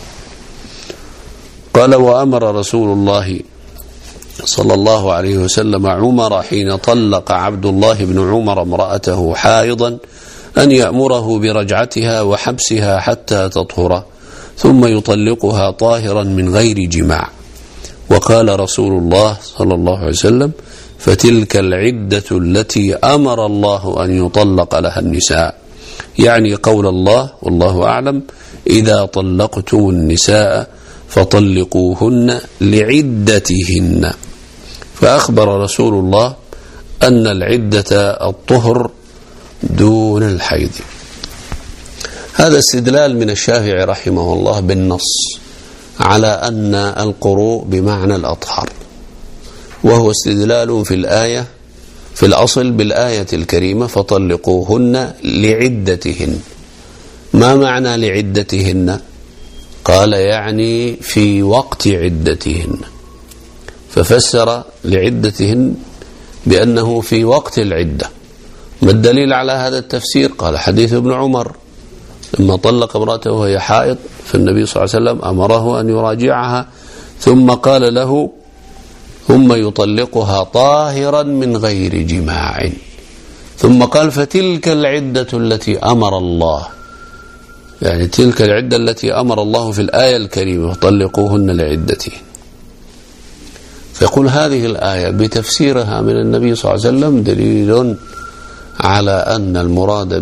قال: وأمر رسول الله صلى الله عليه وسلم عمر حين طلق عبد الله بن عمر امرأته حائضا أن يأمره برجعتها وحبسها حتى تطهر ثم يطلقها طاهرا من غير جماع. وقال رسول الله صلى الله عليه وسلم: فتلك العدة التي أمر الله أن يطلق لها النساء، يعني قول الله والله أعلم: إذا طلقتم النساء فطلقوهن لعدتهن. فأخبر رسول الله أن العدة الطهر دون الحيض. هذا استدلال من الشافعي رحمه الله بالنص على أن القروء بمعنى الأطهار، وهو استدلال في الآية في الأصل بالآية الكريمة: فطلقوهن لعدتهن. ما معنى لعدتهن؟ قال: يعني في وقت عدتهن، ففسر لعدتهن بأنه في وقت العدة. ما الدليل على هذا التفسير؟ قال: حديث ابن عمر لما طلق امرأته وهي حائض، فالنبي صلى الله عليه وسلم أمره أن يراجعها، ثم قال له: ثم يطلقها طاهرا من غير جماع، ثم قال: فتلك العدة التي أمر الله، يعني تلك العدة التي أمر الله في الآية الكريمة: فطلقوهن لعدتهن. فيقول هذه الآية بتفسيرها من النبي صلى الله عليه وسلم دليل على أن المراد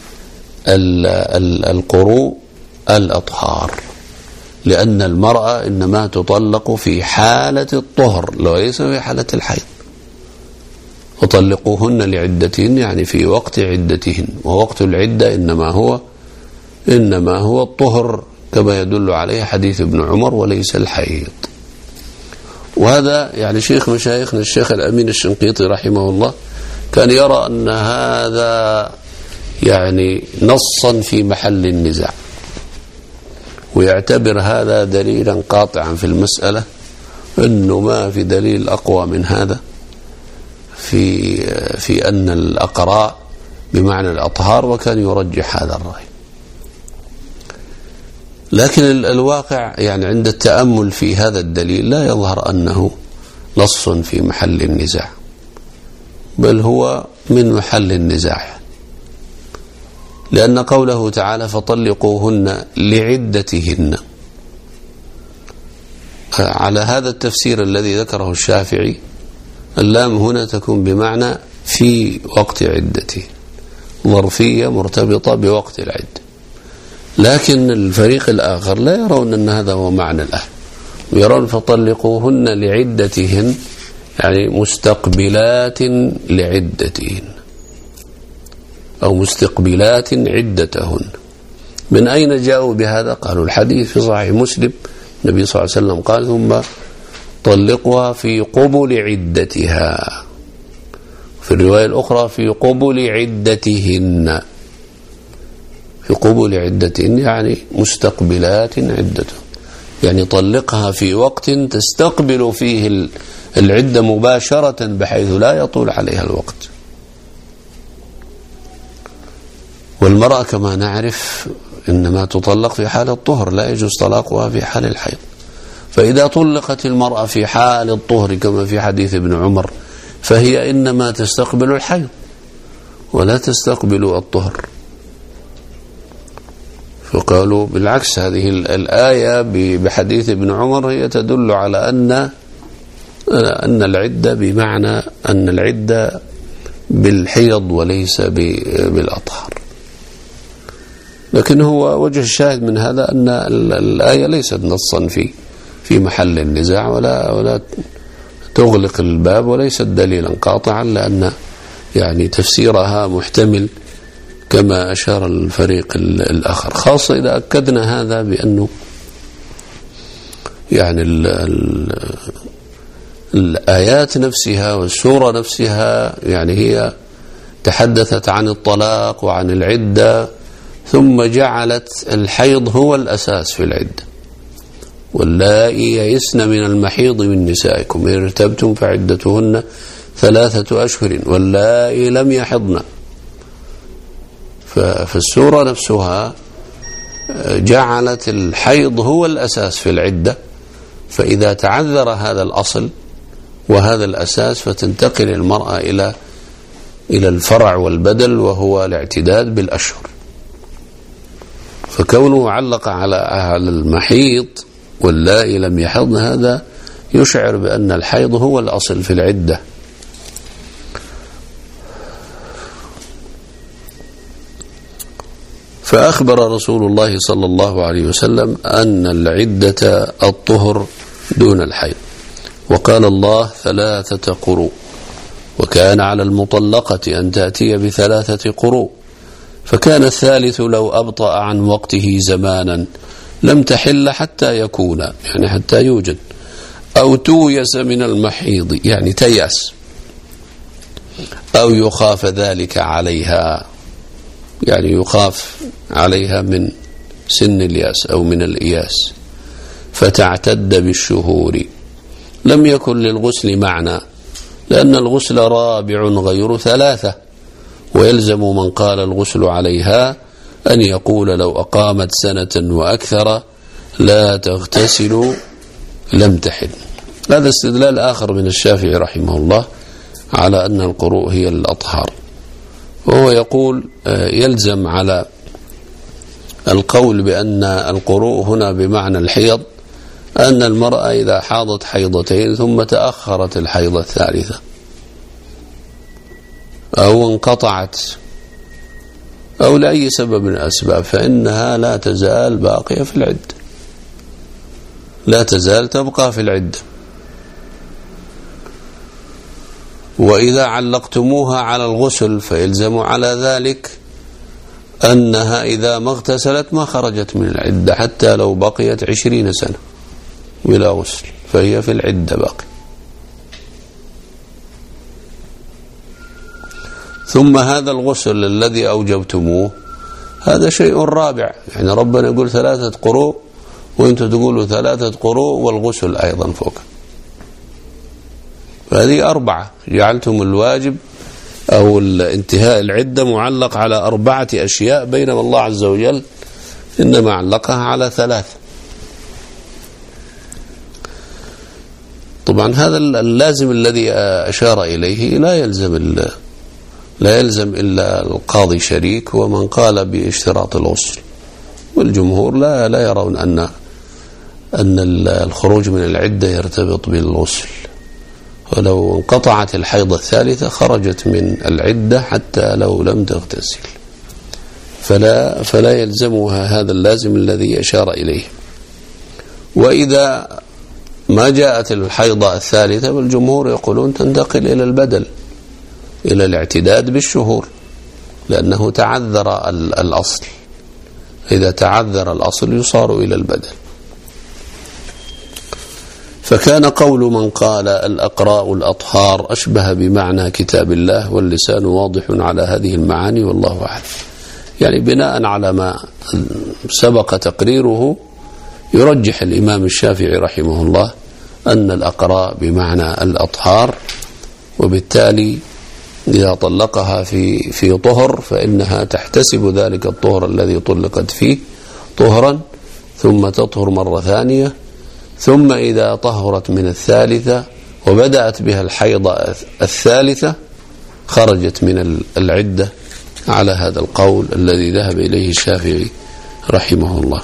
بالقروء الأطهار، لأن المرأة إنما تطلق في حالة الطهر وليس في حالة الحيض. وطلقوهن لعدتهن يعني في وقت عدتهن، ووقت العدة إنما هو إنما هو الطهر كما يدل عليه حديث ابن عمر وليس الحيض. وهذا يعني شيخ مشايخنا الشيخ الأمين الشنقيطي رحمه الله كان يرى أن هذا يعني نصا في محل النزاع، ويعتبر هذا دليلا قاطعا في المسألة، أنه ما في دليل أقوى من هذا في في أن الأقراء بمعنى الأطهار، وكان يرجح هذا الرأي. لكن الواقع يعني عند التأمل في هذا الدليل لا يظهر أنه نص في محل النزاع، بل هو من محل النزاع، لأن قوله تعالى: فطلقوهن لعدتهن، على هذا التفسير الذي ذكره الشافعي اللام هنا تكون بمعنى في وقت عدته، ظرفية مرتبطة بوقت العدة. لكن الفريق الآخر لا يرون أن هذا هو معنى الآية، ويرون فطلقوهن لعدتهن يعني مستقبلات لعدتهن أو مستقبلات عدتهن. من أين جاءوا بهذا؟ قالوا الحديث في صحيح مسلم، النبي صلى الله عليه وسلم قال: ثم طلقها في قبل عدتها، في الرواية الأخرى في قبل عدتهن، في قبل عدتهن يعني مستقبلات عدتهن، يعني طلقها في وقت تستقبل فيه العدة مباشرة بحيث لا يطول عليها الوقت. والمرأة كما نعرف إنما تطلق في حال الطهر، لا يجوز طلاقها في حال الحيض. فإذا طلقت المرأة في حال الطهر كما في حديث ابن عمر، فهي إنما تستقبل الحيض ولا تستقبل الطهر. فقالوا بالعكس، هذه الآية بحديث ابن عمر هي تدل على أن أن العدة بمعنى أن العدة بالحيض وليس بالأطهار. لكن هو وجه الشاهد من هذا أن الآية ليست نصا في في محل النزاع، ولا ولا تغلق الباب، وليست دليلا قاطعا، لأن يعني تفسيرها محتمل كما أشار الفريق الآخر، خاصة إذا أكدنا هذا بأنه يعني ال ال الآيات نفسها والسورة نفسها يعني هي تحدثت عن الطلاق وعن العدة، ثم جعلت الحيض هو الأساس في العدة: واللائي يئسن من المحيض من نسائكم إن ارتبتم فعدتهن ثلاثة أشهر واللائي لم يحضن. فالسورة نفسها جعلت الحيض هو الأساس في العدة، فإذا تعذر هذا الأصل وهذا الأساس فتنتقل المرأة إلى إلى الفرع والبدل وهو الاعتداد بالأشهر. فكونه علق على على المحيض واللائي لم يحضن هذا يشعر بأن الحيض هو الأصل في العدة. فأخبر رسول الله صلى الله عليه وسلم أن العدة الطهر دون الحيض، وقال الله ثلاثة قروء، وكان على المطلقة أن تأتي بثلاثة قروء، فكان الثالث لو أبطأ عن وقته زمانا لم تحل حتى يكون، يعني حتى يوجد، أو تويس من المحيض يعني تيأس، أو يخاف ذلك عليها يعني يخاف عليها من سن الياس أو من الإياس، فتعتد بالشهور. لم يكن للغسل معنى، لأن الغسل رابع غير ثلاثة، ويلزم من قال الغسل عليها أن يقول لو أقامت سنة وأكثر لا تغتسل لم تحل. هذا استدلال آخر من الشافعي رحمه الله على أن القروء هي الأطهار، وهو يقول يلزم على القول بأن القروء هنا بمعنى الحيض أن المرأة إذا حاضت حيضتين ثم تأخرت الحيضة الثالثة أو انقطعت أو لأي سبب من الأسباب فإنها لا تزال باقية في العدة، لا تزال تبقى في العدة. وإذا علقتموها على الغسل فيلزم على ذلك أنها إذا ما اغتسلت ما خرجت من العدة حتى لو بقيت عشرين سنة بلا غسل، فهي في العدة باقي. ثم هذا الغسل الذي أوجبتموه هذا شيء رابع، يعني ربنا يقول ثلاثة قروء وانتم تقولوا ثلاثة قروء والغسل أيضا فوق، فهذه أربعة. جعلتم الواجب أو الانتهاء العدة معلق على أربعة أشياء، بينما الله عز وجل إنما علقها على ثلاثة. طبعا هذا اللازم الذي أشار إليه لا يلزم لا يلزم إلا القاضي شريك ومن قال باشتراط الغسل، والجمهور لا لا يرون أن أن الخروج من العدة يرتبط بالغسل، ولو انقطعت الحيضة الثالثة خرجت من العدة حتى لو لم تغتسل، فلا فلا يلزمها هذا اللازم الذي أشار إليه. وإذا ما جاءت الحيضة الثالثة والجمهور يقولون تنتقل إلى البدل، إلى الاعتداد بالشهور، لأنه تعذر الأصل، إذا تعذر الأصل يصار إلى البدل. فكان قول من قال الأقراء الأطهار أشبه بمعنى كتاب الله، واللسان واضح على هذه المعاني والله أعلم. يعني بناء على ما سبق تقريره يرجح الإمام الشافعي رحمه الله أن الأقراء بمعنى الأطهار، وبالتالي إذا طلقها في في طهر فإنها تحتسب ذلك الطهر الذي طلقت فيه طهرا ثم تطهر مرة ثانية، ثم إذا طهرت من الثالثة وبدأت بها الحيضة الثالثة خرجت من العدة على هذا القول الذي ذهب إليه الشافعي رحمه الله.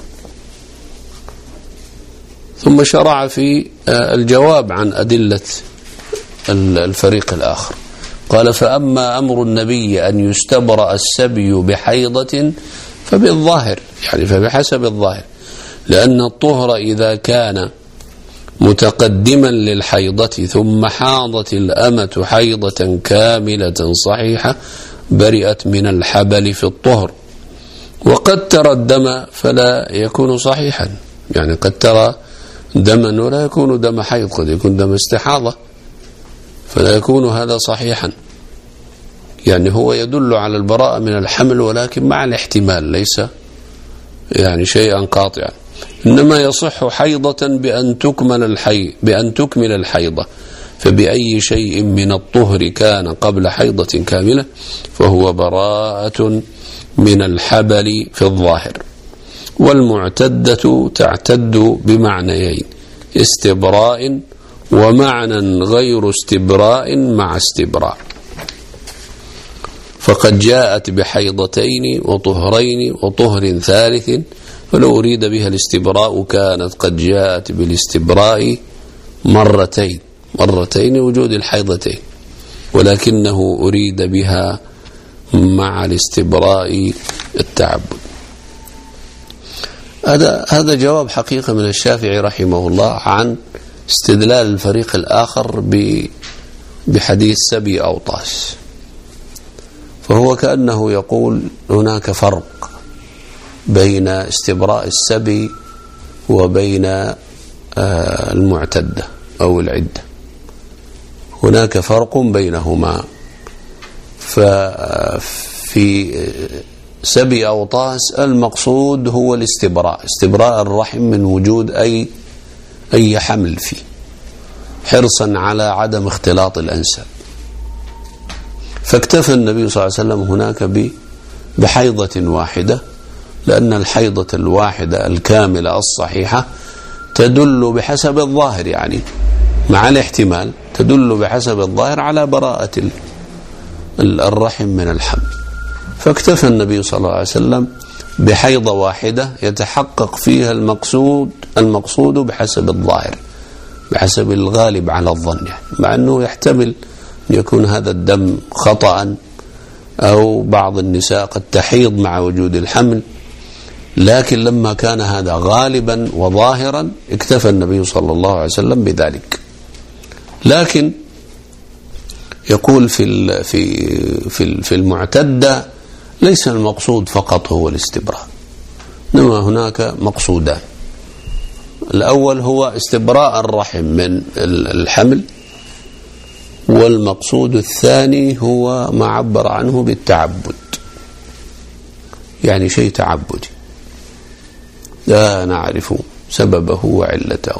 ثم شرع في الجواب عن أدلة الفريق الآخر، قال فأما أمر النبي أن يستبرأ السبي بحيضة فبالظاهر، يعني فبحسب الظاهر، لأن الطهر إذا كان متقدما للحيضة ثم حاضت الأمة حيضة كاملة صحيحة برئت من الحبل في الطهر، وقد ترى الدم فلا يكون صحيحا، يعني قد ترى دما ولا يكون دم حيض، قد يكون دم استحاضة فلا يكون هذا صحيحا، يعني هو يدل على البراءة من الحمل ولكن مع الاحتمال ليس يعني شيئا قاطعا، إنما يصح حيضة بأن تكمل الحي بأن تكمل الحيضة، فبأي شيء من الطهر كان قبل حيضة كاملة فهو براءة من الحبل في الظاهر. والمعتدة تعتد بمعنيين: استبراء ومعنى غير استبراء مع استبراء. فقد جاءت بحيضتين وطهرين وطهر ثالث، فلو أريد بها الاستبراء كانت قد جاءت بالاستبراء مرتين مرتين وجود الحيضتين، ولكنه أريد بها مع الاستبراء التعبد. هذا هذا جواب حقيقة من الشافعي رحمه الله عن استدلال الفريق الآخر بحديث سبي أوطاس. فهو كأنه يقول هناك فرق بين استبراء السبي وبين المعتدة أو العدة، هناك فرق بينهما. ففي سبي أوطاس المقصود هو الاستبراء، استبراء الرحم من وجود أي أي حمل فيه، حرصا على عدم اختلاط الأنساب. فاكتفى النبي صلى الله عليه وسلم هناك بحيضة واحدة، لأن الحيضة الواحدة الكاملة الصحيحة تدل بحسب الظاهر، يعني مع الاحتمال تدل بحسب الظاهر على براءة الرحم من الحمل. فاكتفى النبي صلى الله عليه وسلم بحيضة واحدة يتحقق فيها المقصود المقصود بحسب الظاهر، بحسب الغالب على الظن، يعني مع أنه يحتمل أن يكون هذا الدم خطأ، أو بعض النساء قد تحيض مع وجود الحمل، لكن لما كان هذا غالبا وظاهرا اكتفى النبي صلى الله عليه وسلم بذلك. لكن يقول في في في في المعتدة ليس المقصود فقط هو الاستبراء، إنما هناك مقصودان. الأول هو استبراء الرحم من الحمل، والمقصود الثاني هو ما عبر عنه بالتعبد، يعني شيء تعبدي لا نعرف سببه وعلته.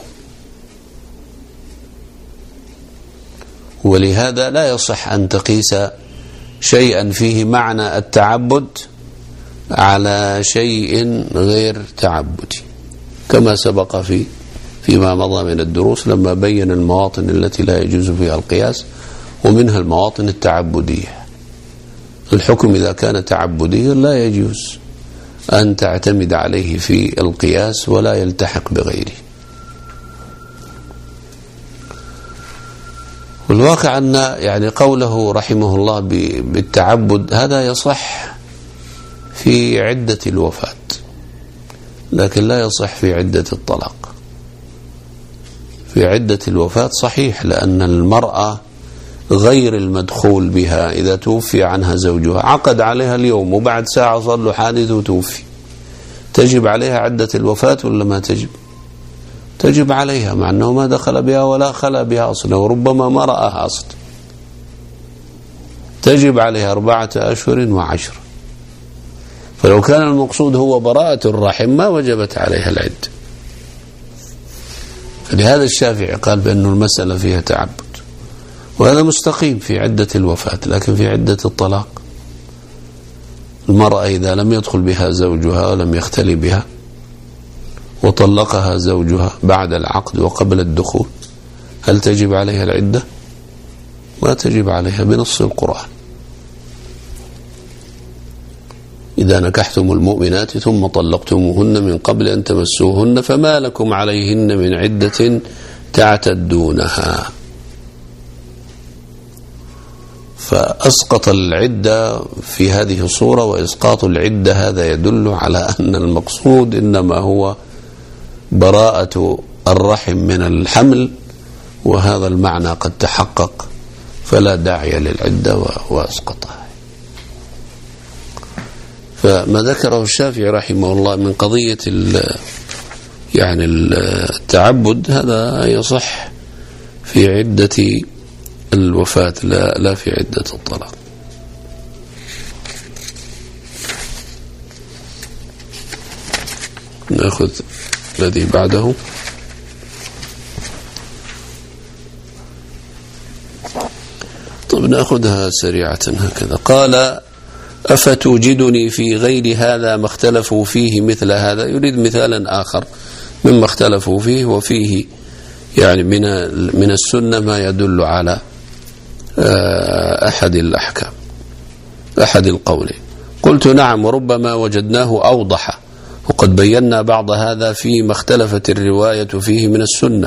ولهذا لا يصح أن تقيس شيئا فيه معنى التعبد على شيء غير تعبدي، كما سبق في فيما مضى من الدروس لما بين المواطن التي لا يجوز فيها القياس، ومنها المواطن التعبدية. الحكم إذا كان تعبديا لا يجوز أن تعتمد عليه في القياس ولا يلتحق بغيره. والواقع أن يعني قوله رحمه الله بالتعبد هذا يصح في عدة الوفاة، لكن لا يصح في عدة الطلاق. في عدة الوفاة صحيح، لأن المرأة غير المدخول بها إذا توفي عنها زوجها، عقد عليها اليوم وبعد ساعة صار له حادث وتوفي، تجب عليها عدة الوفاة ولا ما تجب؟ تجب عليها، مع أنه ما دخل بها ولا خلى بها أصلا، وربما ما رأها أصلا. تجب عليها أربعة أشهر وعشر. فلو كان المقصود هو براءة الرحم ما وجبت عليها العدة. فلهذا الشافعي قال بأن المسألة فيها تعبد، وهذا مستقيم في عدة الوفاة. لكن في عدة الطلاق المرأة إذا لم يدخل بها زوجها ولم يختلي بها وطلقها زوجها بعد العقد وقبل الدخول، هل تجب عليها العدة؟ ما تجب عليها بنص القرآن: إذا نكحتم المؤمنات ثم طلقتموهن من قبل أن تمسوهن فما لكم عليهن من عدة تعتدونها. فأسقط العدة في هذه الصورة، وإسقاط العدة هذا يدل على أن المقصود إنما هو براءة الرحم من الحمل، وهذا المعنى قد تحقق، فلا داعي للعدة وأسقطها. فما ذكره الشافعي رحمه الله من قضية يعني التعبد هذا يصح في عدة الوفاة لا لا في عدة الطلاق. نأخذ الذي بعده. طب نأخذها سريعة هكذا. قال: أفتوجدني في غير هذا ما اختلفوا فيه مثل هذا؟ يريد مثالا آخر مما اختلفوا فيه، وفيه يعني من من السنة ما يدل على أحد الأحكام أحد القولين. قلت نعم، وربما وجدناه أوضح، وقد بينا بعض هذا فيما اختلفت الرواية فيه من السنة،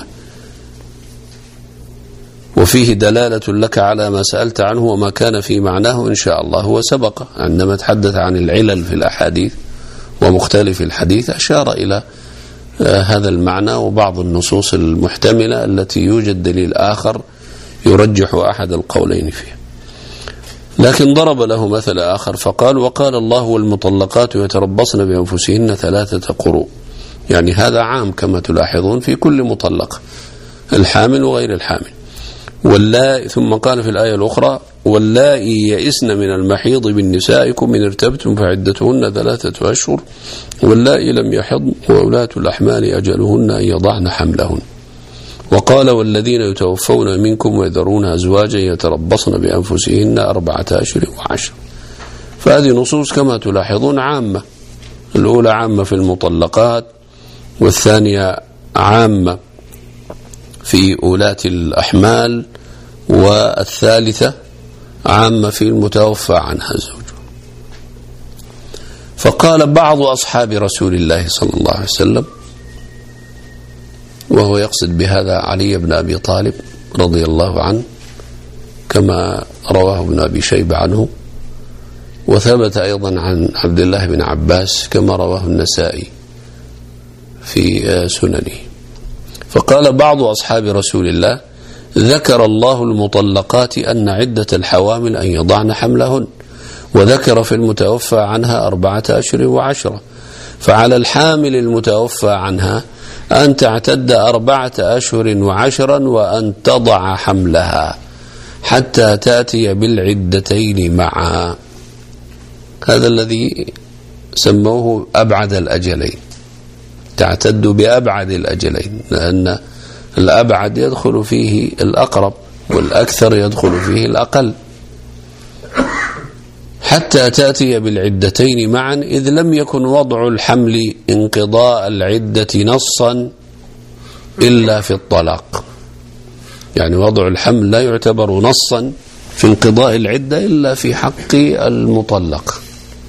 وفيه دلالة لك على ما سألت عنه وما كان في معناه إن شاء الله. هو سبق عندما تحدث عن العلل في الأحاديث ومختلف الحديث أشار إلى هذا المعنى وبعض النصوص المحتملة التي يوجد دليل آخر يرجح أحد القولين فيه. لكن ضرب له مثل آخر فقال: وقال الله والمطلقات يتربصن بأنفسهن ثلاثة قروء. يعني هذا عام كما تلاحظون في كل مطلقة، الحامل وغير الحامل. واللائي، ثم قال في الآية الأخرى: واللائي يئسن من المحيض من نسائكم إن ارتبتم فعدتهن ثلاثة أشهر واللائي لم يحضن وأولاة الأحمال أجلهن أن يضعن حملهن. وقال: والذين يتوفون منكم ويذرون أزواجا يتربصن بأنفسهن أربعة أشهر وعشر. فهذه نصوص كما تلاحظون عامة، الأولى عامة في المطلقات، والثانية عامة في أولاة الأحمال، والثالثة عامة في المتوفى عنها زوج. فقال بعض أصحاب رسول الله صلى الله عليه وسلم، وهو يقصد بهذا علي بن أبي طالب رضي الله عنه كما رواه ابن أبي شيبة عنه، وثبت أيضا عن عبد الله بن عباس كما رواه النسائي في سننه. فقال بعض أصحاب رسول الله: ذكر الله المطلقات أن عدة الحوامل أن يضعن حملهن، وذكر في المتوفى عنها أربعة أشهر وعشرة، فعلى الحامل المتوفى عنها أن تعتد أربعة أشهر وعشرا وأن تضع حملها حتى تأتي بالعدتين معها. هذا الذي سموه أبعد الأجلين، تعتد بأبعد الأجلين، لأن الأبعد يدخل فيه الأقرب والأكثر يدخل فيه الأقل، حتى تأتي بالعدتين معا، إذ لم يكن وضع الحمل انقضاء العدة نصا إلا في الطلاق. يعني وضع الحمل لا يعتبر نصا في انقضاء العدة إلا في حق المطلق،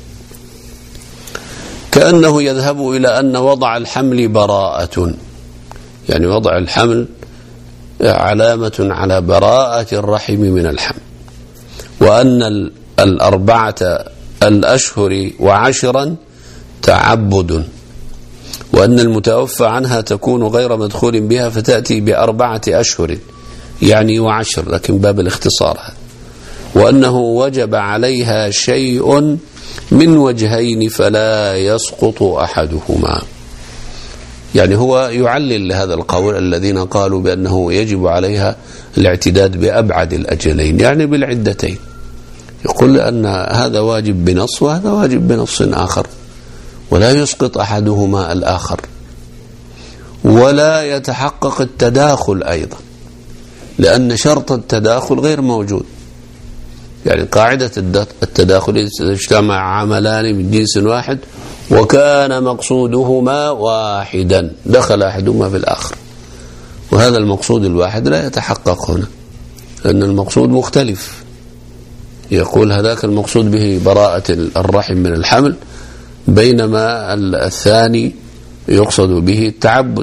كأنه يذهب إلى أن وضع الحمل براءة، يعني وضع الحمل علامة على براءة الرحم من الحمل، وأن الأربعة الأشهر وعشرا تعبد، وأن المتوفى عنها تكون غير مدخول بها فتأتي بأربعة أشهر يعني وعشر، لكن باب الاختصار، وأنه وجب عليها شيء من وجهين فلا يسقط أحدهما. يعني هو يعلل لهذا القول الذين قالوا بأنه يجب عليها الاعتداد بأبعد الأجلين، يعني بالعدتين، يقول أن هذا واجب بنص وهذا واجب بنص آخر، ولا يسقط أحدهما الآخر، ولا يتحقق التداخل أيضا، لأن شرط التداخل غير موجود. يعني قاعدة التداخل إذا اجتمع عملان من جنس واحد وكان مقصودهما واحدا دخل أحدهما في الآخر، وهذا المقصود الواحد لا يتحقق هنا، لأن المقصود مختلف. يقول هذاك المقصود به براءة الرحم من الحمل، بينما الثاني يقصد به التعبد،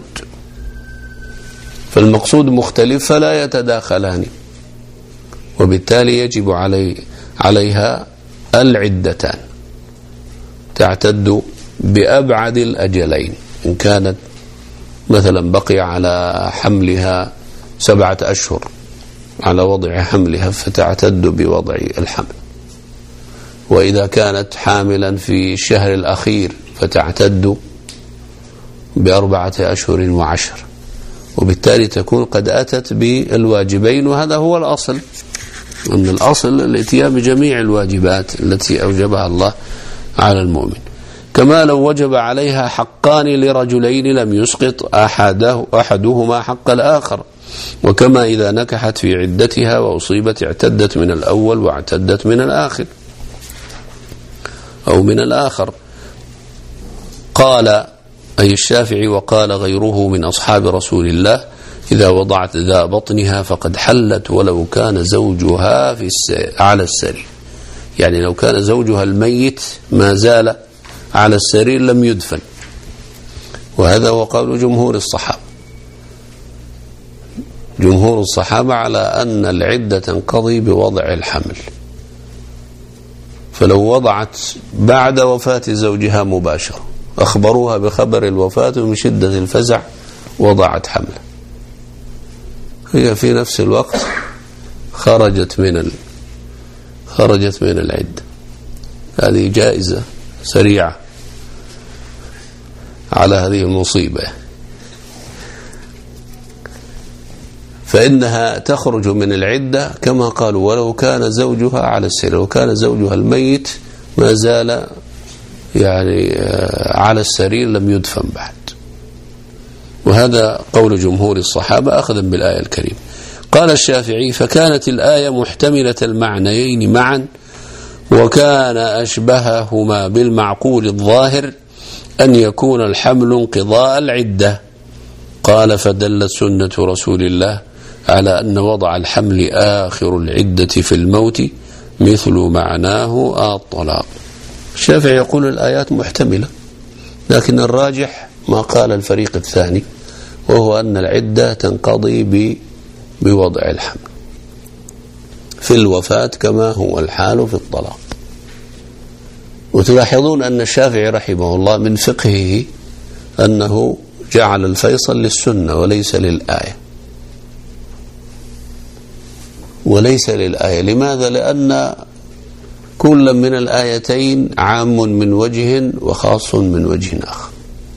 فالمقصود مختلف فلا يتداخلان، وبالتالي يجب علي عليها العدتان تعتد بأبعد الأجلين. إن كانت مثلا بقي على حملها سبعة أشهر على وضع حملها فتعتد بوضع الحمل، وإذا كانت حاملا في الشهر الأخير فتعتد بأربعة أشهر وعشر، وبالتالي تكون قد أتت بالواجبين. وهذا هو الأصل، أن الأصل الاتيان بجميع الواجبات التي أوجبها الله على المؤمن. كما لو وجب عليها حقان لرجلين لم يسقط أحده أحدهما حق الآخر، وكما إذا نكحت في عدتها وأصيبت اعتدت من الأول واعتدت من الآخر. أو من الآخر. قال أي الشافعي وقال غيره من أصحاب رسول الله إذا وضعت ذا بطنها فقد حلت ولو كان زوجها في على السرير، يعني لو كان زوجها الميت ما زال على السرير لم يدفن. وهذا هو قول جمهور الصحابة. جمهور الصحابة على أن العدة تنقضي بوضع الحمل، فلو وضعت بعد وفاة زوجها مباشرة أخبروها بخبر الوفاة ومن شدة الفزع وضعت حمله، هي في نفس الوقت خرجت من ال... خرجت من العدة. هذه جائزة سريعة على هذه المصيبة، فإنها تخرج من العدة كما قالوا ولو كان زوجها على السرير، وكان زوجها الميت ما زال يعني على السرير لم يدفن بعد. وهذا قول جمهور الصحابة أخذا بالآية الكريمة. قال الشافعي فكانت الآية محتملة المعنيين معا، وكان أشبههما بالمعقول الظاهر أن يكون الحمل انقضاء العدة. قال فدلت سنة رسول الله على أن وضع الحمل آخر العدة في الموت مثل معناه الطلاق. الشافعي يقول الآيات محتملة، لكن الراجح ما قال الفريق الثاني، وهو أن العدة تنقضي بوضع الحمل في الوفاة كما هو الحال في الطلاق. وتلاحظون أن الشافعي رحمه الله من فقهه أنه جعل الفيصل للسنة وليس للآية، وليس للآية. لماذا؟ لأن كل من الآيتين عام من وجه وخاص من وجه آخر،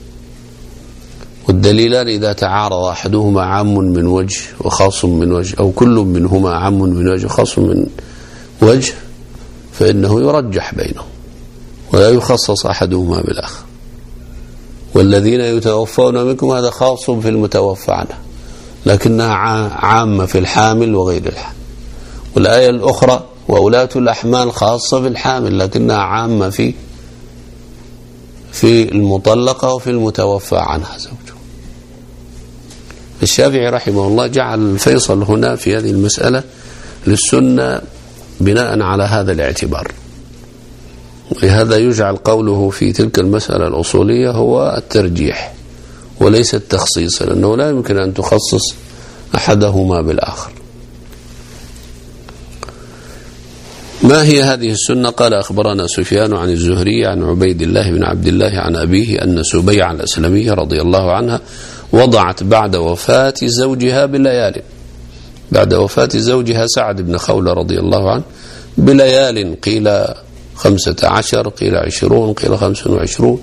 والدليلان إذا تعارض أحدهما عام من وجه وخاص من وجه، أو كل منهما عام من وجه وخاص من وجه، فإنه يرجح بينهم ولا يخصص أحدهما بالآخر. والذين يتوفون منكم هذا خاص في المتوفى عنه، لكنها عامة في الحامل وغير الحامل. والآية الأخرى وأولاة الأحمال خاصة بالحامل، لكنها عامة في في المطلقة وفي المتوفى عنها زوجه. الشافعي رحمه الله جعل الفيصل هنا في هذه المسألة للسنة بناء على هذا الاعتبار، ولهذا يجعل قوله في تلك المسألة الأصولية هو الترجيح وليس التخصيص، لأنه لا يمكن أن تخصص أحدهما بالآخر. ما هي هذه السنة؟ قال أخبرنا سفيان عن الزهري عن عبيد الله بن عبد الله عن أبيه أن سبيعة الأسلمية رضي الله عنها وضعت بعد وفاة زوجها بليال، بعد وفاة زوجها سعد بن خولة رضي الله عنه بليال، قيل خمسة عشر قيل عشرون قيل خمس وعشرون.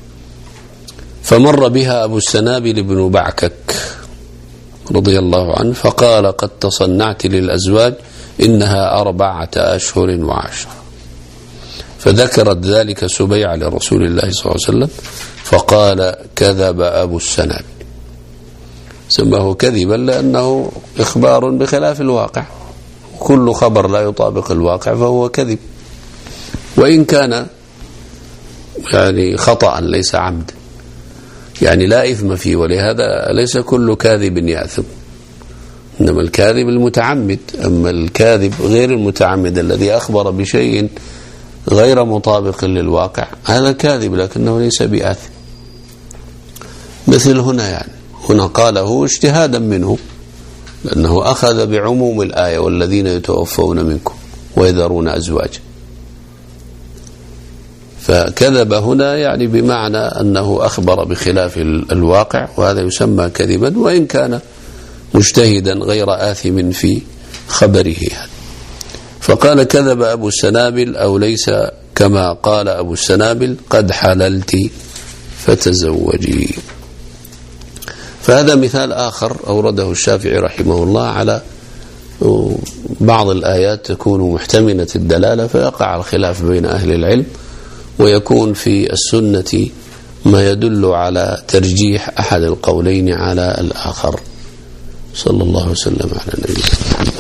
فمر بها أبو السنابل بن بعكك رضي الله عنه فقال قد تصنعت للأزواج إنها أربعة أشهر وعشرة. فذكرت ذلك سبيعة لرسول الله صلى الله عليه وسلم فقال كذب أبو السنابل. سماه كذبا لأنه إخبار بخلاف الواقع، كل خبر لا يطابق الواقع فهو كذب، وإن كان يعني خطأ ليس عمد، يعني لا إثم فيه. ولهذا ليس كل كاذب يأثم، إنما الكاذب المتعمد. أما الكاذب غير المتعمد الذي أخبر بشيء غير مطابق للواقع هذا كاذب لكنه ليس بآثم. مثل هنا، يعني هنا قاله اجتهادا منه لأنه أخذ بعموم الآية والذين يتوفون منكم ويذرون أزواجا، فكذب هنا يعني بمعنى أنه أخبر بخلاف الواقع، وهذا يسمى كذبا وإن كان مجتهدا غير آثم في خبره هذا. فقال كذب أبو السنابل أو ليس كما قال أبو السنابل قد حللت فتزوجي. فهذا مثال آخر أورده الشافعي رحمه الله على بعض الآيات تكون محتملة الدلالة فيقع الخلاف بين أهل العلم، ويكون في السنة ما يدل على ترجيح أحد القولين على الآخر. صلى الله وسلم على نبينا محمد.